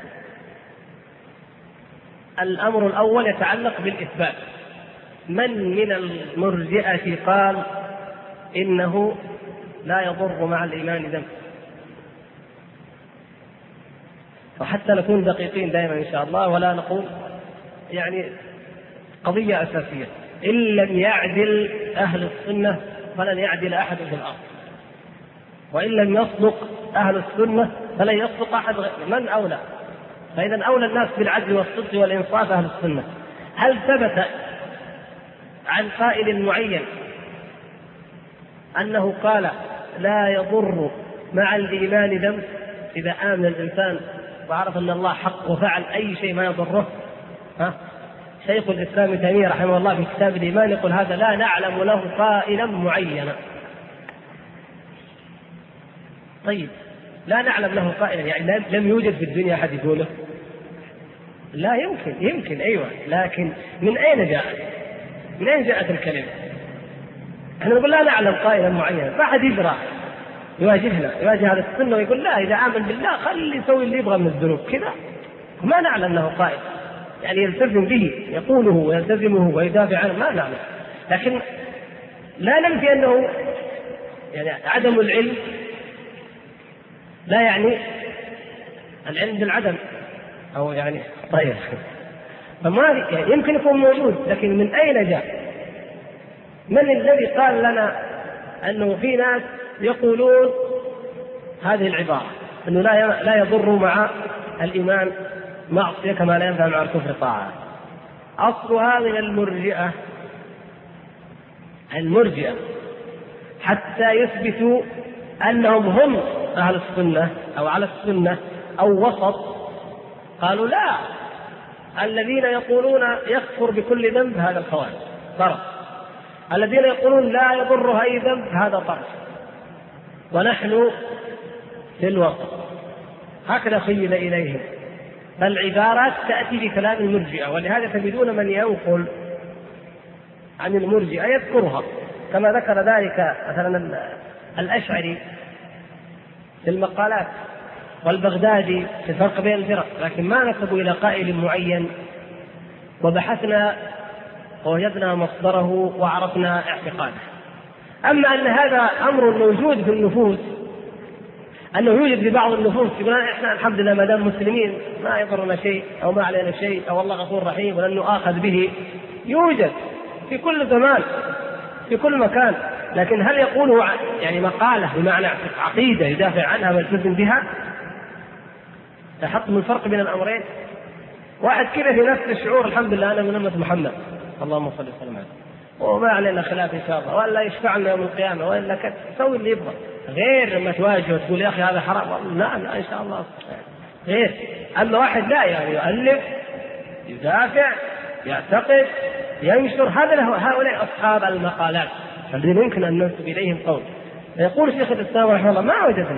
الأمر الأول يتعلق بالإثبات. من المرجئة قال إنه لا يضر مع الإيمان ذنب؟ وحتى نكون دقيقين دائما إن شاء الله، ولا نقول يعني قضية أساسية: إن لم يعدل أهل السنة فلن يعدل أحد في الأرض، وإن لم يصدق أهل السنة فلن يصدق أحد من أولى. فإذا أولى الناس بالعدل والصدق والإنصاف أهل السنة. هل ثبت عن قائل معين أنه قال لا يضر مع الإيمان ذنب؟ إذا آمن الإنسان وعرف أن الله حق وفعل أي شيء ما يضره. شيخ الإسلام ابن تيمية رحمه الله في كتاب الإيمان يقول هذا لا نعلم له قائلا معينا. طيب، لا نعلم له قائلا يعني لم يوجد في الدنيا أحد يقوله؟ لا يمكن أيوة، لكن من أين جاءت؟ من أين جاءت الكلمة؟ احنا نقول لا نعلم قائلا معينا، ما حد يجرى يواجه هذا السنة ويقول لا إذا آمن بالله خلي يسوي اللي يبغى من الذنوب كذا. ما نعلم له قائل يعني يلتزم به يقوله ويلتزمه ويدافع عنه، ما نعلم. لكن لا ننفي أنه يعني عدم العلم لا يعني العلم بالعدم، أو يعني طيب فما يعني يمكن يكون موجود، لكن من أين جاء؟ من الذي قال لنا أنه في ناس يقولون هذه العبارة أنه لا يضر مع الإيمان معصية كما لا ينفع مع الكفر طاعة؟ أصلها من المرجئة حتى يثبتوا أنهم هم أهل السنة أو على السنة أو وسط. قالوا لا، الذين يقولون يكفر بكل ذنب هذا الخوارج طرف، الذين يقولون لا يضره أي ذنب هذا طرف، ونحن في الوسط. هكذا خيل إليهم. فالعبارات تأتي بكلام المرجئة، ولهذا تجدون من ينقل عن المرجئة يذكرها، كما ذكر ذلك مثلا الأشعري في المقالات والبغدادي في الفرق بين الفرق، لكن ما نسبوا إلى قائل معين، وبحثنا ووجدنا مصدره وعرفنا اعتقاده. أما أن هذا أمر موجود في النفوس، أنه يوجد في بعض النفوس يقول إحنا الحمد لله ما دام مسلمين ما يضرنا شيء أو ما علينا شيء أو الله غفور رحيم ولن نؤاخذ به، يوجد في كل زمان في كل مكان. لكن هل يقوله يعني مقالة بمعنى عقيدة يدافع عنها ويلتزم بها؟ لاحظتم الفرق بين الأمرين؟ واحد كذا في نفس الشعور الحمد لله أنا من أمة محمد اللهم صل وسلم عليه وما علينا خلاف إن شاء الله، ولا يشفعنا يوم القيامة ولا كذا، سوي اللي يبغى، غير لما تواجه وتقول يا أخي هذا حرام، لا إن شاء الله غير. أما واحد لا يعني يؤلف يدافع يعتقد ينشر، هؤلاء أصحاب المقالات الذين يمكن أن ننسب إليهم قول. يقول شيخ الإسلام رحمه الله ما وجدنا،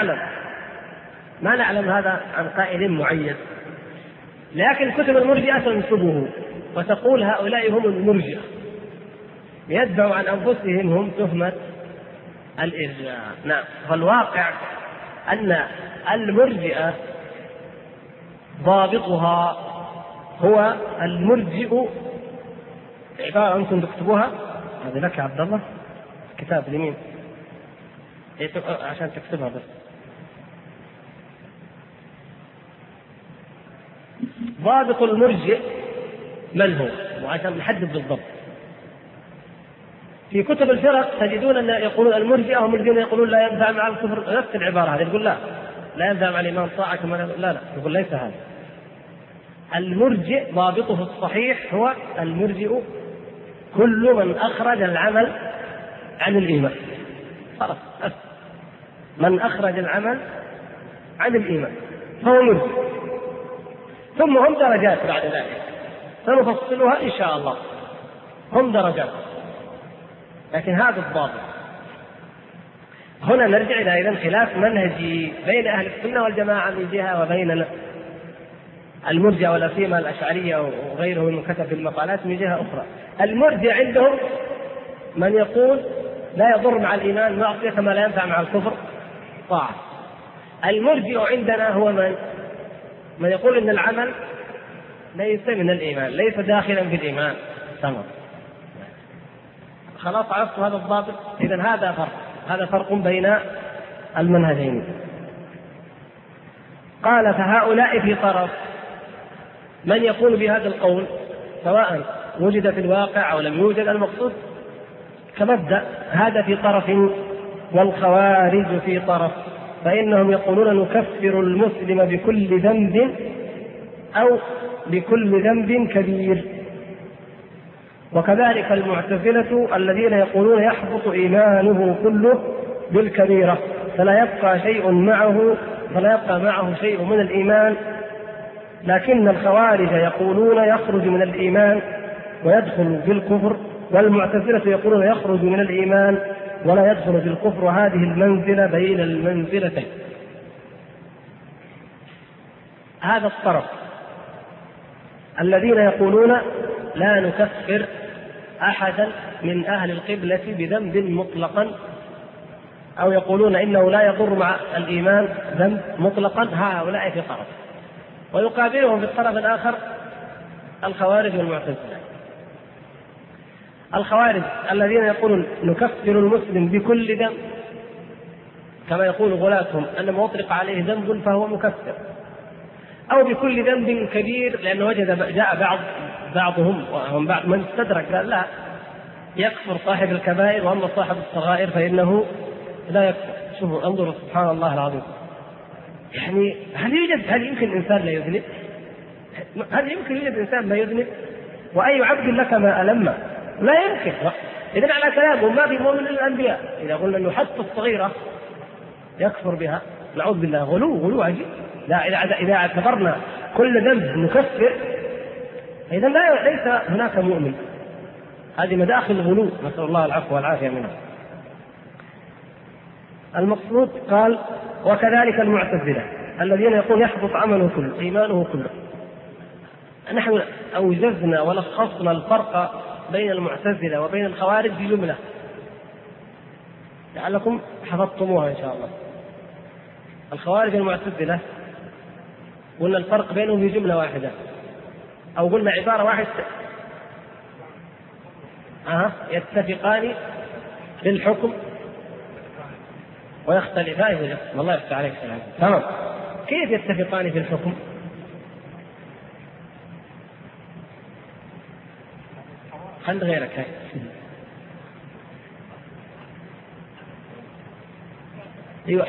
ما نعلم هذا عن قائل معين، لكن كتب المرجئة تنسبه وتقول هؤلاء هم المرجئة، يدعوا عن أنفسهم هم تهمة الإرجاء. نعم، فالواقع أن المرجئة ضابطها هو المرجئ، عبارة أنتم تكتبوها، هذا لك يا عبد الله كتاب اليمين عشان تكتبها بس. ضابط المرجئ من هو؟ وعشان نحدد بالضبط، في كتب الفرق تجدون أن يقولون المرجئة هم الذين يقولون لا ينفع مع الكفر، نفس العبارة هذه، يقول لا ينفع مع الإمام طاعة كما لا يقول ليس هذا. المرجئ ضابطه الصحيح هو المرجئ كل من أخرج العمل عن الإيمان، خلاص من أخرج العمل عن الإيمان فهو مرجئ. ثم هم درجات بعد ذلك سنفصلها إن شاء الله، هم درجات، لكن هذا الضابط. هنا نرجع إلى إذن خلاف منهجي بين أهل السنة والجماعة من جهة وبين المرجئة ولا سيما الأشعرية وغيرهم من كتب في المقالات من جهة أخرى. المرجئة عندهم من يقول لا يضر مع الإيمان معصية كما لا ينفع مع الكفر طاعة. المرجئ عندنا هو من يقول إن العمل ليس من الإيمان، ليس داخلا في الإيمان. تمام، خلاص عرفت هذا الضابط. إذن هذا فرق بين المنهجين. قال فهؤلاء في طرف، من يقول بهذا القول سواء وجد في الواقع أو لم يوجد، المقصود كمبدأ هذا في طرف، والخوارج في طرف، فإنهم يقولون نكفر المسلم بكل ذنب أو بكل ذنب كبير. وكذلك المعتزلة الذين يقولون يحبط إيمانه كله بالكبيرة فلا يبقى معه شيء من الإيمان. لكن الخوارج يقولون يخرج من الإيمان ويدخل في الكفر، والمعتزلة يقولون يخرج من الإيمان ولا يدخل في الكفر، هذه المنزلة بين المنزلتين. هذا الطرف الذين يقولون لا نكفر أحدا من أهل القبلة بذنب مطلقا، أو يقولون إنه لا يضر مع الإيمان ذنب مطلقا، هؤلاء في طرف. ويقابلهم في الطرف الآخر الخوارج والمعتزلة. الخوارج الذين يقولون نكفر المسلم بكل ذنب، كما يقول غلاتهم أن ما أطلق عليه ذنب فهو مكفر، أو بكل ذنب كبير، لأنه جاء بعضهم وهم بعض من استدرك قال لا يكفر صاحب الكبائر، وأما صاحب الصغائر فإنه لا يكفر. شوفوا انظروا سبحان الله العظيم، يعني هل يمكن إنسان لا يذنب؟ هل يمكن يوجد إنسان لا يذنب؟ وأي عبد لك ما ألم؟ لا يمكن. إذن على كلامهم ما في مؤمن للأنبياء إذا قلنا أنه حتى الصغيرة يكفر بها، نعوذ بالله، غلو عجيب. إذا اعتبرنا كل ذنب نكفر إذن ليس هناك مؤمن. هذه مداخل الغلو، نسأل الله العفو والعافية منها. المقصود قال وكذلك المعتزلة الذين يقول يحبط عمله كله إيمانه كله. نحن أوجزنا ولخصنا الفرق بين المعتزلة وبين الخوارج بجملة لعلكم حفظتموها إن شاء الله. الخوارج والمعتزلة قلنا الفرق بينهم في جملة واحدة، أو قلنا عبارة واحدة، يتفقان في الحكم ويختلفان في الحكم. الله يفتح عليك سلام. تمام. كيف يتفقان في الحكم؟ خلي غيرك هاي.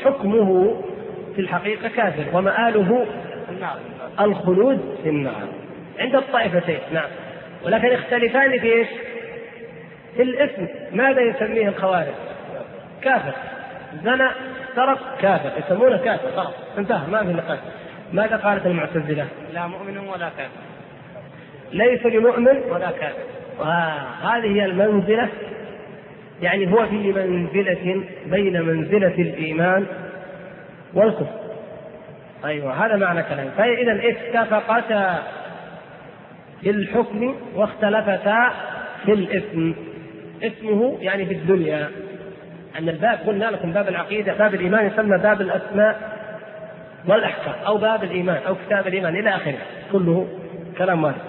حكمه في الحقيقة كافر ومآله الخلود في النار. عند الطائفتين. نعم، ولكن يختلفان في ايش؟ في الاسم. ماذا يسميه الخوارج؟ كافر. زنى سرق كافر، يسمونه كافر، خلاص انتهى، ما في نقاش. ماذا قالت المعتزلة؟ لا مؤمن ولا كافر، ليس بمؤمن ولا كافر. هذه هي المنزلة، يعني هو في منزلة بين منزلة الإيمان والكفر. أيوة، هذا معنى كلام. فإذا اتفقتا في الحكم واختلفتا في الاسم. اسمه يعني في الدنيا، أن الباب قلنا لكم باب العقيدة، باب الإيمان يسمى باب الأسماء والأحكام، أو باب الإيمان، أو كتاب الإيمان إلى آخره، كله كلام واحد.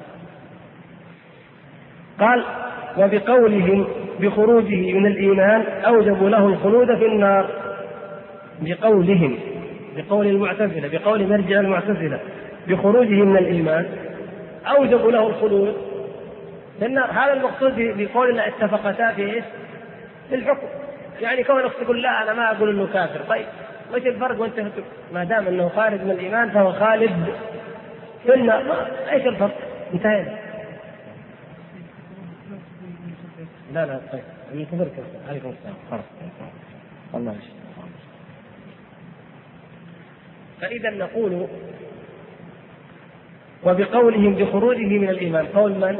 قال: وبقولهم بخروجه من الإيمان أوجبوا له الخلود في النار. بقولهم، بقول المعتزلة، بقول مرجع المعتزلة، بخروجه من الإيمان أوجبوا له الخلود في النار. هذا المقصود بقول الله اتفقتا في إيش؟ في الحكم. يعني كونك تقول لا أنا ما أقول إنه كافر، طيب وش الفرق؟ وأنت ما دام إنه خارج من الإيمان فهو خالد في النار، إيش الفرق؟ انتهينا. لا طيب من كبرك عليكم السلام. خلاص الله يشفيك. فإذا نقول وبقولهم بخروجه من الإيمان، قول من؟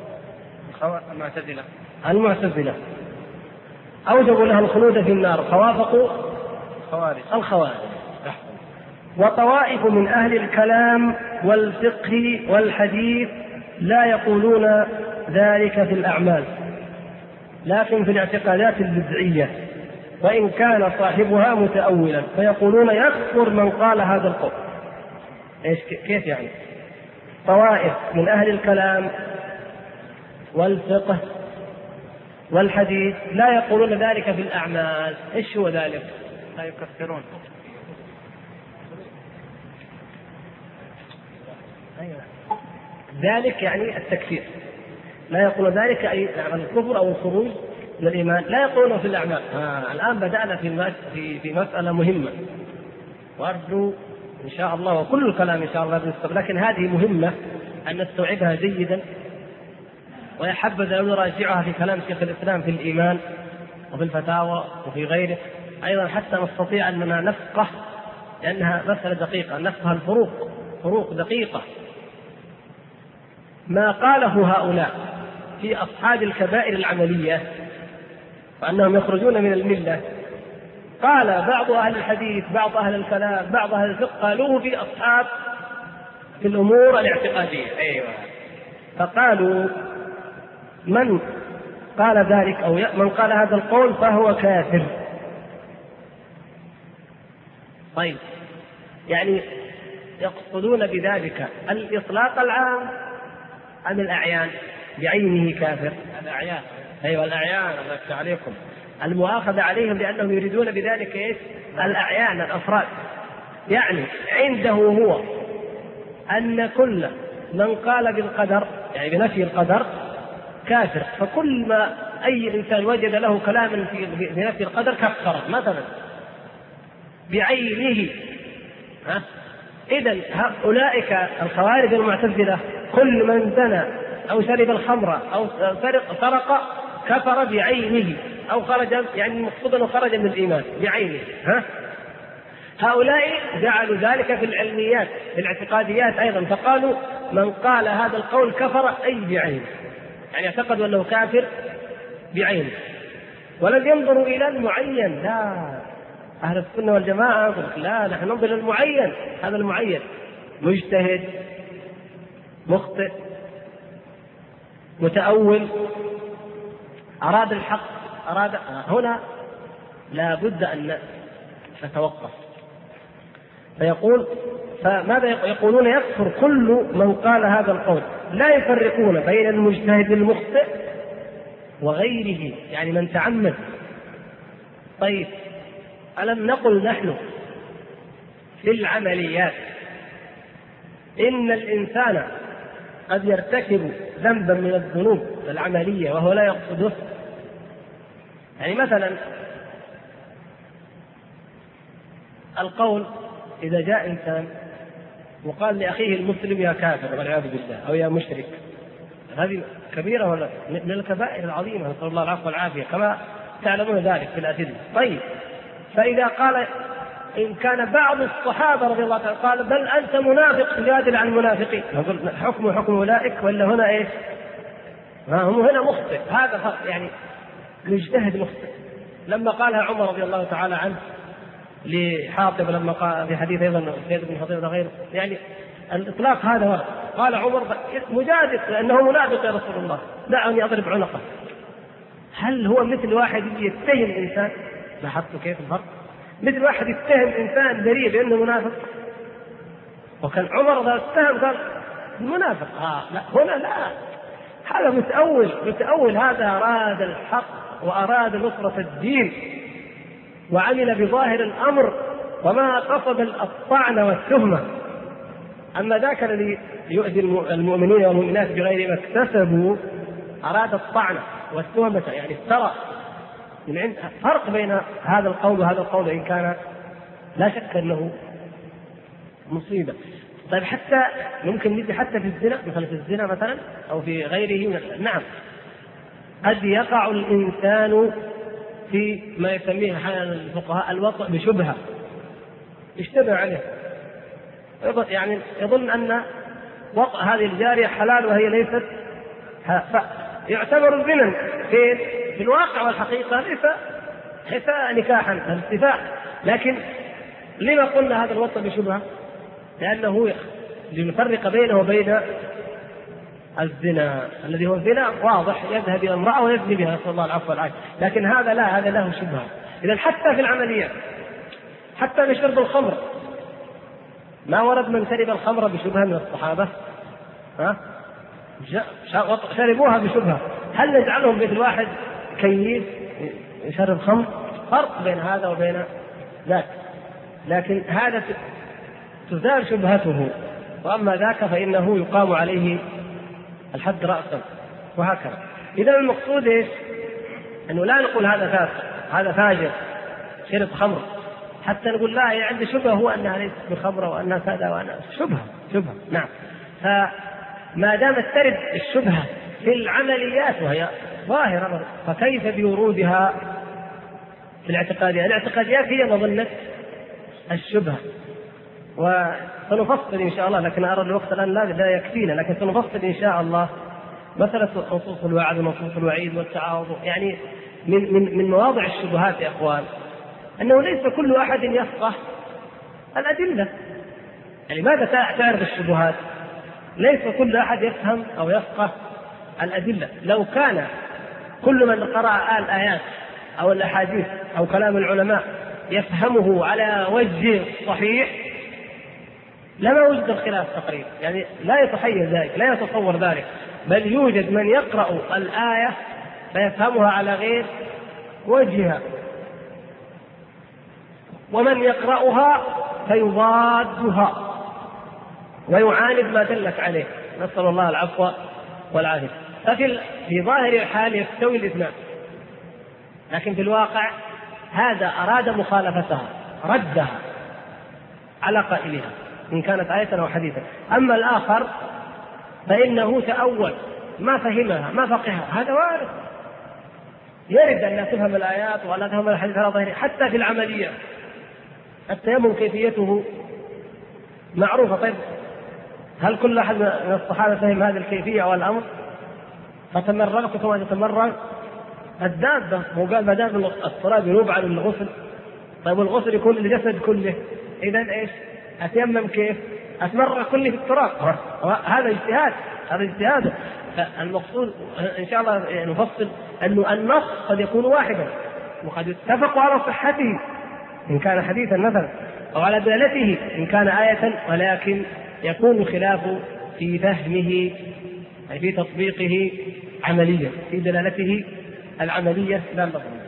المعتزلة أوجبوا له الخلود في النار، فوافقوا الخوارج. وطوائف من أهل الكلام والفقه والحديث لا يقولون ذلك في الأعمال، لكن في الاعتقادات البدعية، وإن كان صاحبها متأولا، فيقولون يكفر من قال هذا القول. إيش كيف يعني؟ طوائف من أهل الكلام والفقه والحديث لا يقولون ذلك في الأعمال. إيش هو ذلك؟ لا يكفرون. ذلك يعني التكفير، لا يقول ذلك أي الكفر أو الخروج من الإيمان، لا يقولون في الأعمال. الآن بدأنا في مسألة مهمة، وأرجو إن شاء الله وكل الكلام إن شاء الله بنستقبل، لكن هذه مهمة أن نستوعبها جيدا، ويحبذ أن نراجعها في كلام شيخ الإسلام في الإيمان وفي الفتاوى وفي غيره أيضا، حتى نستطيع أننا نفقه، لأنها مسألة دقيقة، نفقه فروق دقيقة. ما قاله هؤلاء في أصحاب الكبائر العملية وأنهم يخرجون من الملة، قال بعض أهل الحديث، بعض أهل الكلام، بعض أهل الفقه قالوه في أصحاب في الأمور الاعتقادية. أيوة. فقالوا من قال ذلك أو من قال هذا القول فهو كافر. طيب، يعني يقصدون بذلك الإطلاق العام أم الأعيان بعينه كافر؟ الأعيان. أيوة الأعيان، الله يفتح عليكم. المؤاخذة عليهم لأنهم يريدون بذلك إيش؟ الأعيان، الأفراد. يعني عنده هو أن كل من قال بالقدر، يعني بنفي القدر، كافر. فكل ما أي إنسان وجد له كلاما في نفي القدر كفر مثلا بعينه. إذن أولئك الخوارج المعتزلة كل من زنى أو شرب الخمر أو سرق كفر بعينه، أو خرج، يعني المقصود أنه خرج من الإيمان بعينه. هؤلاء جعلوا ذلك في العلميات، في الاعتقاديات أيضا، فقالوا من قال هذا القول كفر أي بعينه، يعني اعتقدوا أنه كافر بعينه، ولم ينظروا إلى المعين. لا، أهل السنة والجماعة لا، نحن ننظر إلى المعين. هذا المعين مجتهد، مخطئ، متأول، أراد الحق، أراد هنا لا بد أن نتوقف. فيقول فماذا يقولون؟ يكفر كل من قال هذا القول، لا يفرقون بين المجتهد المخطئ وغيره، يعني من تعمد. طيب، ألم نقل نحن في العمليات إن الإنسان قد يرتكب ذنبا من الذنوب العملية وهو لا يقصده؟ يعني مثلا القول، إذا جاء إنسان وقال لأخيه المسلم يا كافر والعياذ بالله أو يا مشرك، هذه كبيرة ولا من الكبائر العظيمة، نسأل الله العفو والعافية كما تعلمون ذلك في الأدلة. طيب، فإذا قال إن كان بعض الصحابة رضي الله عنهم قال بل أنت منافق تجادل عن المنافقين، نقول حكم أولئك ولا هنا إيش؟ هم هنا مخطئ، هذا فرق، يعني مجتهد مخطئ. لما قالها عمر رضي الله تعالى عنه لحاطب، لما قال في حديث أيضا سيد بن حضير وغيره، يعني الإطلاق هذا ورد. قال عمر مجادل لأنه منافق يا رسول الله، دعني أضرب عنقه. هل هو مثل واحد يتهم إنسان؟ لاحظتوا كيف الفرق؟ مثل واحد يتهم إنسان بريء بأنه منافق، وكان عمر إذا اتهم قال منافق. لا، هنا لا، هذا متأول، هذا أراد الحق وأراد نصرة الدين وعمل بظاهر الأمر وما قصد الطعن والتهمة. أما ذاك الذي يؤذي المؤمنين والمؤمنات بغير ما اكتسبوا أراد الطعن والتهمة، يعني افترى. فرق بين هذا القول وهذا القول، إن كان لا شك أنه مصيبة. طيب، حتى ممكن نجي حتى في الزنا، مثلا في الزنا مثلا أو في غيره. نعم، قد يقع الإنسان في ما يسميه أحيانا الفقهاء الوطء بشبهة، اشتبه عليه، يعني يظن أن وطء هذه الجارية حلال وهي ليست، يعتبر الزنا في الواقع والحقيقة ليس نكاحا الاتفاق. لكن لما قلنا هذا الوطء بشبهة؟ لأنه لنفرق بينه وبين الزنا الذي هو الزنا واضح، يذهب إلى امرأة ويزني بها، نسأل الله العفو والعافية. لكن هذا لا، هذا له شبهة. إذن حتى في العمليات، حتى بشرب الخمر، ما ورد من شرب الخمر بشبهة من الصحابة؟ شربوها بشبهة. هل نجعلهم مثل واحد كيف يشرب خمر؟ فرق بين هذا وبين ذاك. لكن هذا تزال شبهته، وأما ذاك فإنه يقام عليه الحد رأسا، وهكذا. إذا المقصود إيش؟ أنه لا نقول هذا فاسق، هذا فاجر شرب خمر، حتى نقول لا، هي عندي شبهة هو أنها ليست بخمرة وأنها كذا وأنها شبهة. نعم، فما دامت ترد الشبهة في العمليات وهي ظاهرة، فكيف بورودها في الاعتقاديات؟ الاعتقاديات هي مظنة الشبهة. وسنفصل إن شاء الله، لكن أرى الوقت الآن لا يكفينا، لكن سنفصل إن شاء الله مسألة نصوص الوعد ونصوص الوعيد والتعارض. يعني من مواضع الشبهات يا أخوان أنه ليس كل أحد يفقه الأدلة. يعني ماذا تعرف الشبهات؟ ليس كل أحد يفهم أو يفقه الأدلة. لو كان كل من قرأ الآيات أو الأحاديث أو كلام العلماء يفهمه على وجه صحيح لما وجد الخلاف تقريبا. يعني لا يتخيل ذلك، لا يتصور ذلك، بل يوجد من يقرأ الآية فيفهمها على غير وجهها، ومن يقرأها فيضادها ويعاند ما دلت عليه، نسأل الله العفو والعافية. ففي ظاهر الحال يستوي الاثنان، لكن في الواقع هذا أراد مخالفتها، ردها على قائلها إن كانت آية أو حديثا. أما الآخر فإنه تأول، ما فهمها، ما فقهها. هذا وارد، يرد أن لا تفهم الآيات ولا تفهم الحديث على ظاهره. حتى في العملية التيمم كيفيته معروفة. طيب، هل كل أحد من الصحابة فهم هذه الكيفية أو الأمر؟ فتمرغت كما تتمرغ الدابة، وقال ما دام التراب ينوب عن الغسل. طيب، والغسل يكون للجسد كله، إذن إيش؟ أتيمم كيف؟ أتمرغ كله في التراب. هذا اجتهاد. المقصود إن شاء الله نفصل أنه النص قد يكون واحدا، وقد يتفق على صحته إن كان حديثا مثلا، أو على دلالته إن كان آية، ولكن يكون الخلاف في فهمه، أي في تطبيقه عمليا، في دلالته العملية لا اللفظية.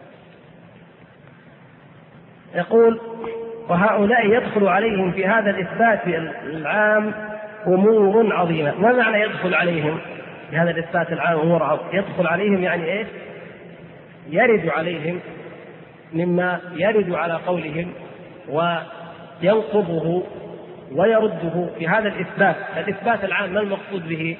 يقول: وهؤلاء يدخل عليهم في هذا الإثبات العام أمور عظيمة. ما معنى يدخل عليهم في هذا الإثبات العام أمور عظيمة؟ يدخل عليهم يعني إيه؟ يرد عليهم مما يرد على قولهم وينقضه ويرده في هذا الإثبات العام، ما المقصود به؟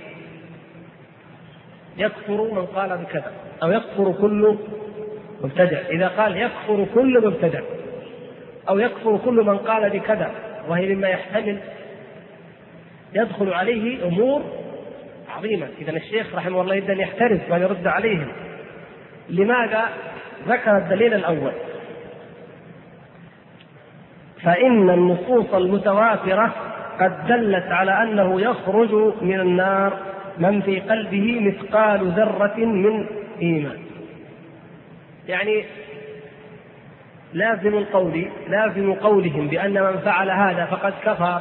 يكفر من قال بكذا، أو يكفر كل مبتدع. إذا قال يكفر كل مبتدع أو يكفر كل من قال بكذا، وهي مما يحتمل يدخل عليه أمور عظيمة. إذا الشيخ رحمه الله يبدأ يحترز وأن يرد عليهم. لماذا؟ ذكر الدليل الأول: فإن النصوص المتواترة قد دلت على أنه يخرج من النار من في قلبه مثقال ذرة من إيمان. يعني لازم قولهم بأن من فعل هذا فقد كفر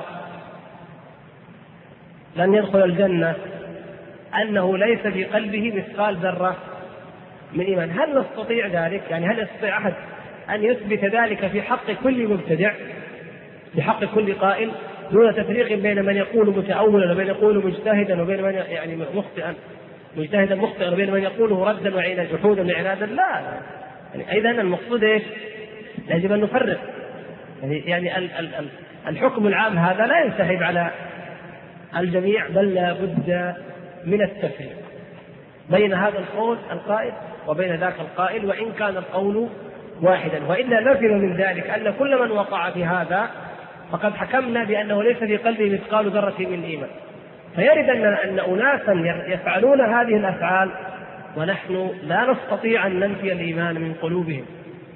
لن يدخل الجنة أنه ليس في قلبه مثقال ذرة من إيمان. هل نستطيع ذلك؟ يعني هل يستطيع أحد أن يثبت ذلك في حق كل مبتدع، في حق كل قائل، دون تفريق بين من يقول متأولا وبين يقول مجتهدا وبين من يعني مجتهدا مخطئا وبين من يقوله ردا وعينا جحودا وعنادا؟ لا. يعني أيضا المقصود إيش؟ يجب أن نفرق. يعني الحكم العام هذا لا ينسحب على الجميع، بل لا بد من التفريق بين هذا القول القائل وبين ذاك القائل، وإن كان القول واحدا. وإلا لزم من ذلك أن كل من وقع في هذا فقد حكمنا بأنه ليس في قلبه مثقال ذرة من إيمان. فيرد أن أناسا يفعلون هذه الأفعال ونحن لا نستطيع أن ننفي الإيمان من قلوبهم.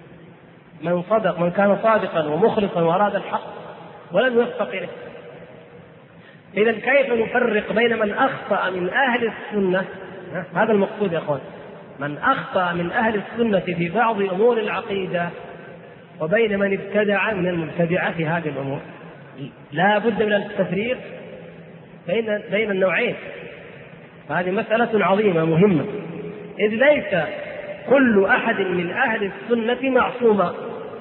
من كان صادقا ومخلصا وأراد الحق ولم يوفق إليه. إذن كيف نفرق بين من أخطأ من أهل السنة؟ هذا المقصود يا أخوان، من أخطأ من أهل السنة في بعض أمور العقيدة وبين من ابتدع من المبتدعة في هذه الأمور. لا بد من التفريق بين النوعين. هذه مسألة عظيمة مهمة، إذ ليس كل أحد من أهل السنة معصوما.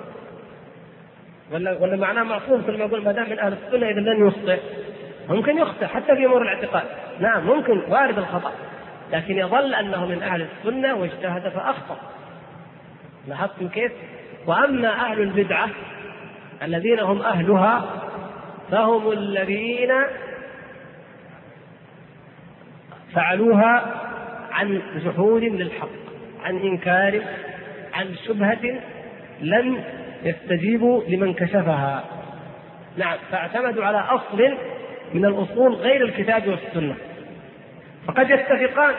ولا معناه معصوم كل ما يقول ما دام من أهل السنة إذا لن يخطئ. ممكن يخطئ حتى في أمور الاعتقاد، نعم ممكن، وارد الخطأ، لكن يظل أنه من أهل السنة واجتهد فأخطأ. لاحظتم كيف؟ وأما أهل البدعة الذين هم أهلها فهم الذين فعلوها عن جحود للحق، عن إنكار، عن شبهة لم يستجيبوا لمن كشفها. نعم، فاعتمدوا على أصل من الأصول غير الكتاب والسنة، فقد يتفقان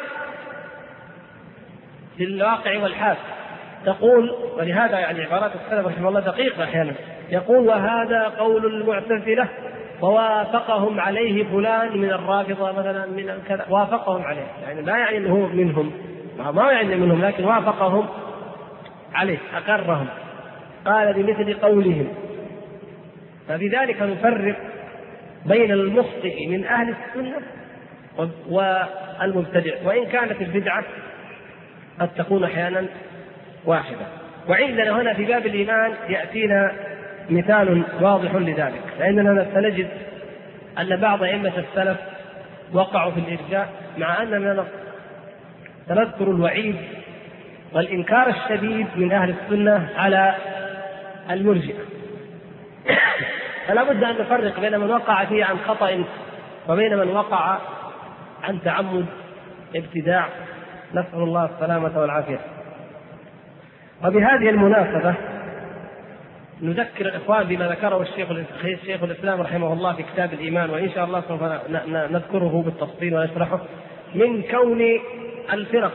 في الواقع والحال. تقول، ولهذا يعني عبارات السلف رحمه الله دقيقة أحيانا، يقول: وهذا قول المعتزلة ووافقهم عليه فلان من الرافضة مثلا من كذا، وافقهم عليه، يعني لا يعني أنه هو منهم، ما يعني منهم، لكن وافقهم عليه، أقرهم، قال بمثل قولهم. فبذلك نفرق بين المخطئ من أهل السنة والمبتدع، وإن كانت البدعة قد تكون أحيانا واحدة. وعندنا هنا في باب الإيمان يأتينا مثال واضح لذلك، لأننا سنجد أن بعض أئمة السلف وقعوا في الإرجاء، مع أننا سنذكر الوعيد والإنكار الشديد من أهل السنة على المرجئة. فلا بد أن نفرق بين من وقع فيه عن خطأ وبين من وقع عن تعمد ابتداع، نسأل الله السلامة والعافية. وبهذه المناسبة نذكر الإخوان بما ذكره الشيخ الإسلام رحمه الله في كتاب الإيمان، وإن شاء الله سوف نذكره بالتفصيل ونشرحه، من كون الفرق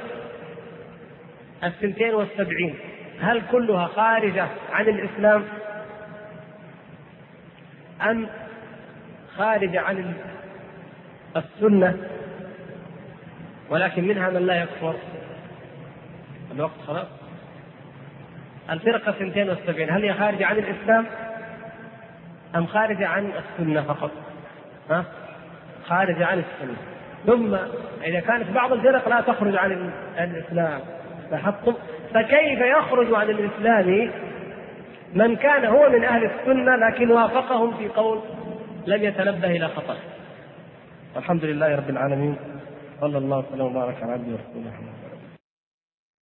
72 هل كلها خارجة عن الإسلام أم خارجة عن السنة، ولكن منها من لا يكفر. الوقت خلاص. الفرقة 72 هل هي خارجة عن الإسلام أم خارجة عن السنة فقط؟ خارجة عن السنة. ثم إذا كانت بعض الفرق لا تخرج عن الإسلام فكيف يخرج عن الإسلام من كان هو من أهل السنة لكن وافقهم في قول لم يتنبه إلى خطأ؟ الحمد لله رب العالمين، صلى الله وسلم وبارك على عبده ورسوله.